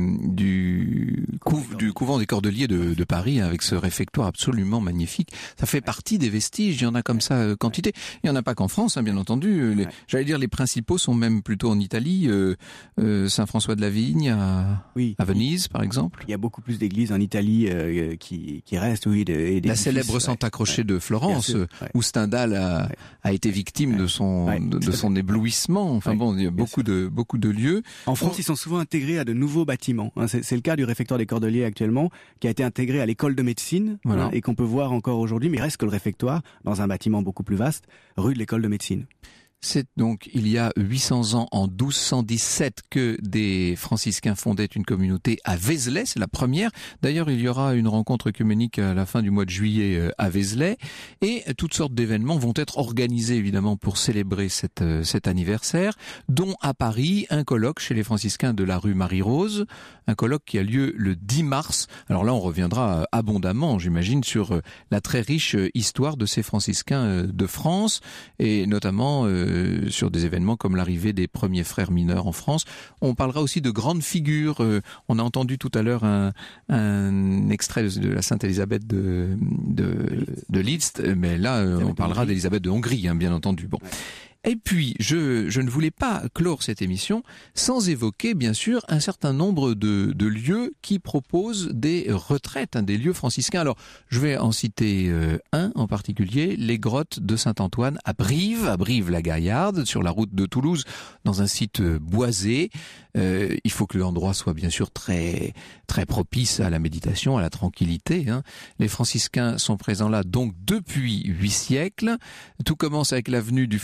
S4: du couvent des Cordeliers de Paris, avec ce réfectoire absolument magnifique. Ça fait partie des vestiges, il y en a comme ça quantité. Il n'y en a pas qu'en France, hein, bien entendu. J'allais dire les principaux sont même plutôt en Italie. Saint-François de la Vigne à Venise, par exemple.
S5: Il y a beaucoup plus d'églises en Italie qui restent, oui.
S4: La célèbre Santa Croce de Florence, où Stendhal a été victime de son éblouissement. Enfin bon, il y a beaucoup de lieux.
S5: En France, ils sont souvent intégrés à de nouveaux bâtiments. C'est le cas du réfectoire des Cordeliers actuellement, qui a été intégré à l'école de médecine,
S4: voilà.
S5: Et qu'on peut voir encore aujourd'hui, mais il reste que le réfectoire, dans un bâtiment beaucoup plus vaste, rue de l'école de médecine.
S4: C'est donc il y a 800 ans, en 1217, que des franciscains fondaient une communauté à Vézelay. C'est la première. D'ailleurs, il y aura une rencontre œcuménique à la fin du mois de juillet à Vézelay. Et toutes sortes d'événements vont être organisés, évidemment, pour célébrer cet anniversaire, dont à Paris, un colloque chez les franciscains de la rue Marie-Rose. Un colloque qui a lieu le 10 mars. Alors là, on reviendra abondamment, j'imagine, sur la très riche histoire de ces franciscains de France, et notamment sur des événements comme l'arrivée des premiers frères mineurs en France. On parlera aussi de grandes figures. On a entendu tout à l'heure un extrait de la Sainte Élisabeth de Liszt, mais là, on parlera d'Élisabeth de Hongrie, hein, bien entendu. Bon. Et puis, je ne voulais pas clore cette émission sans évoquer, bien sûr, un certain nombre de lieux qui proposent des retraites, des lieux franciscains. Alors, je vais en citer un en particulier, les grottes de Saint-Antoine à Brive-la-Gaillarde, sur la route de Toulouse, dans un site boisé. Il faut que l'endroit soit bien sûr très très propice à la méditation, à la tranquillité. Les franciscains sont présents là donc depuis 8 siècles. Tout commence avec l'avenue du futur Saint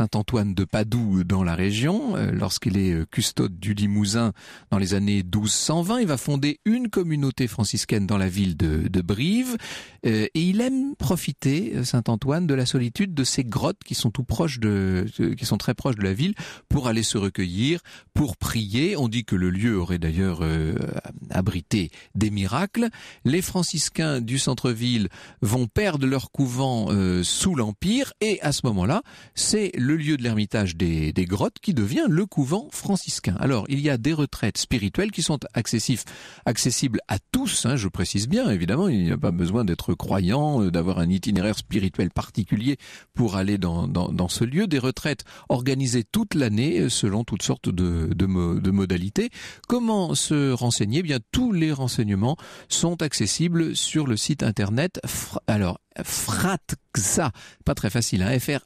S4: Saint-Antoine de Padoue dans la région. Lorsqu'il est custode du Limousin dans les années 1220, il va fonder une communauté franciscaine dans la ville de Brive. Et il aime profiter, Saint-Antoine, de la solitude de ces grottes qui sont qui sont très proches de la ville, pour aller se recueillir, pour prier. On dit que le lieu aurait d'ailleurs abrité des miracles. Les franciscains du centre-ville vont perdre leur couvent sous l'Empire, et à ce moment-là, c'est le lieu de l'ermitage des grottes qui devient le couvent franciscain. Alors, il y a des retraites spirituelles qui sont accessibles à tous, je précise bien, évidemment, il n'y a pas besoin d'être croyant, d'avoir un itinéraire spirituel particulier pour aller dans ce lieu. Des retraites organisées toute l'année selon toutes sortes de modalités. Comment se renseigner ? Eh bien, tous les renseignements sont accessibles sur le site internet. Alors, fratgsa, pas très facile,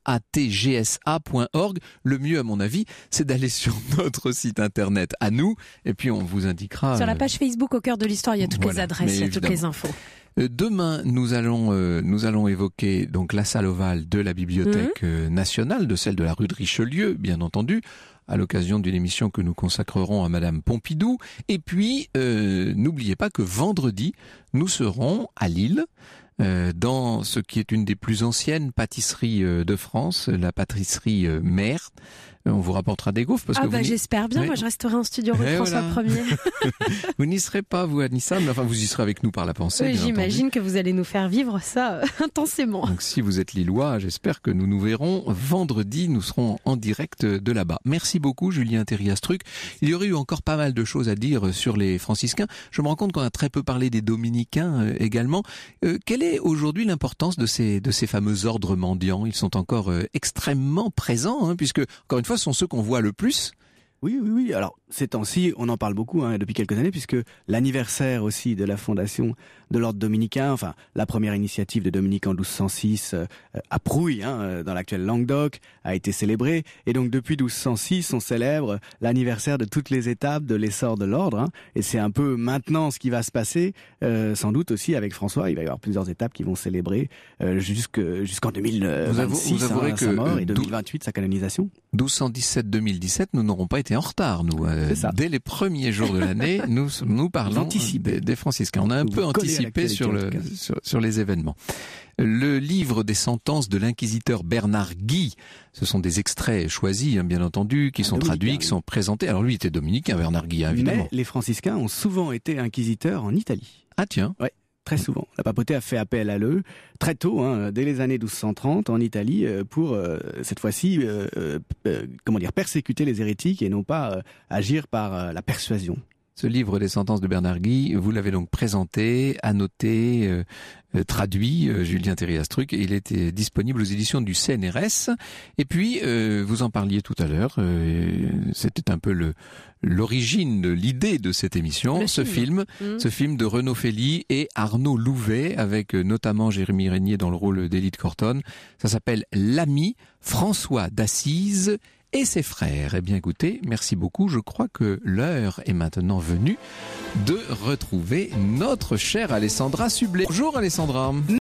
S4: fratgsa.org. Le mieux, à mon avis, c'est d'aller sur notre site internet à nous, et puis on vous indiquera.
S3: Sur la page Facebook Au Cœur de l'Histoire, il y a toutes les adresses, il y a toutes les infos.
S4: Demain, nous allons évoquer donc la salle ovale de la Bibliothèque nationale, de celle de la rue de Richelieu, bien entendu, à l'occasion d'une émission que nous consacrerons à Madame Pompidou. Et puis, n'oubliez pas que vendredi, nous serons à Lille, dans ce qui est une des plus anciennes pâtisseries de France, la pâtisserie Mère. On vous rapportera des gaufres.
S3: J'espère bien. Oui. Moi, je resterai en studio rue François 1er.
S4: Vous n'y serez pas, vous, Anissa, mais enfin, vous y serez avec nous par la pensée.
S3: Oui, j'imagine que vous allez nous faire vivre ça intensément.
S4: Donc, si vous êtes lillois, j'espère que nous verrons vendredi. Nous serons en direct de là-bas. Merci beaucoup, Julien Thériastruc. Il y aurait eu encore pas mal de choses à dire sur les franciscains. Je me rends compte qu'on a très peu parlé des dominicains également. Quelle est aujourd'hui l'importance de ces fameux ordres mendiants ? Ils sont encore extrêmement présents, puisque, encore une fois, ce sont ceux qu'on voit le plus.
S5: Oui. Alors, ces temps-ci, on en parle beaucoup depuis quelques années, puisque l'anniversaire aussi de la fondation de l'ordre dominicain, enfin, la première initiative de Dominique en 1206 à Prouille, dans l'actuel Languedoc, a été célébrée. Et donc, depuis 1206, on célèbre l'anniversaire de toutes les étapes de l'essor de l'ordre. Et c'est un peu maintenant ce qui va se passer, sans doute aussi avec François. Il va y avoir plusieurs étapes qui vont célébrer jusqu'en 2026, sa mort, et 2028, sa canonisation.
S4: 1217-2017, nous n'aurons pas été en retard, nous. Dès les premiers jours de l'année, nous parlons des franciscains. On a un peu anticipé sur les événements. Le livre des sentences de l'inquisiteur Bernard Guy, ce sont des extraits choisis, bien entendu, qui sont traduits, qui sont présentés. Alors lui, il était dominicain, Bernard Guy, évidemment.
S5: Mais les franciscains ont souvent été inquisiteurs en Italie.
S4: Ah tiens.
S5: Ouais. Très souvent. La papauté a fait appel à eux très tôt, dès les années 1230 en Italie, pour cette fois-ci, persécuter les hérétiques et non pas agir par la persuasion.
S4: Ce livre des sentences de Bernard Guy, vous l'avez donc présenté, annoté, traduit, Julien Thériastruc, et il était disponible aux éditions du CNRS. Et puis, vous en parliez tout à l'heure, c'était un peu l'origine de l'idée de cette émission, ce film de Renaud Fély et Arnaud Louvet, avec notamment Jérémy Régnier dans le rôle d'Élite Corton. Ça s'appelle L'ami, François d'Assise et ses frères. Eh bien écoutez, merci beaucoup. Je crois que l'heure est maintenant venue de retrouver notre chère Alessandra Sublet. Bonjour Alessandra.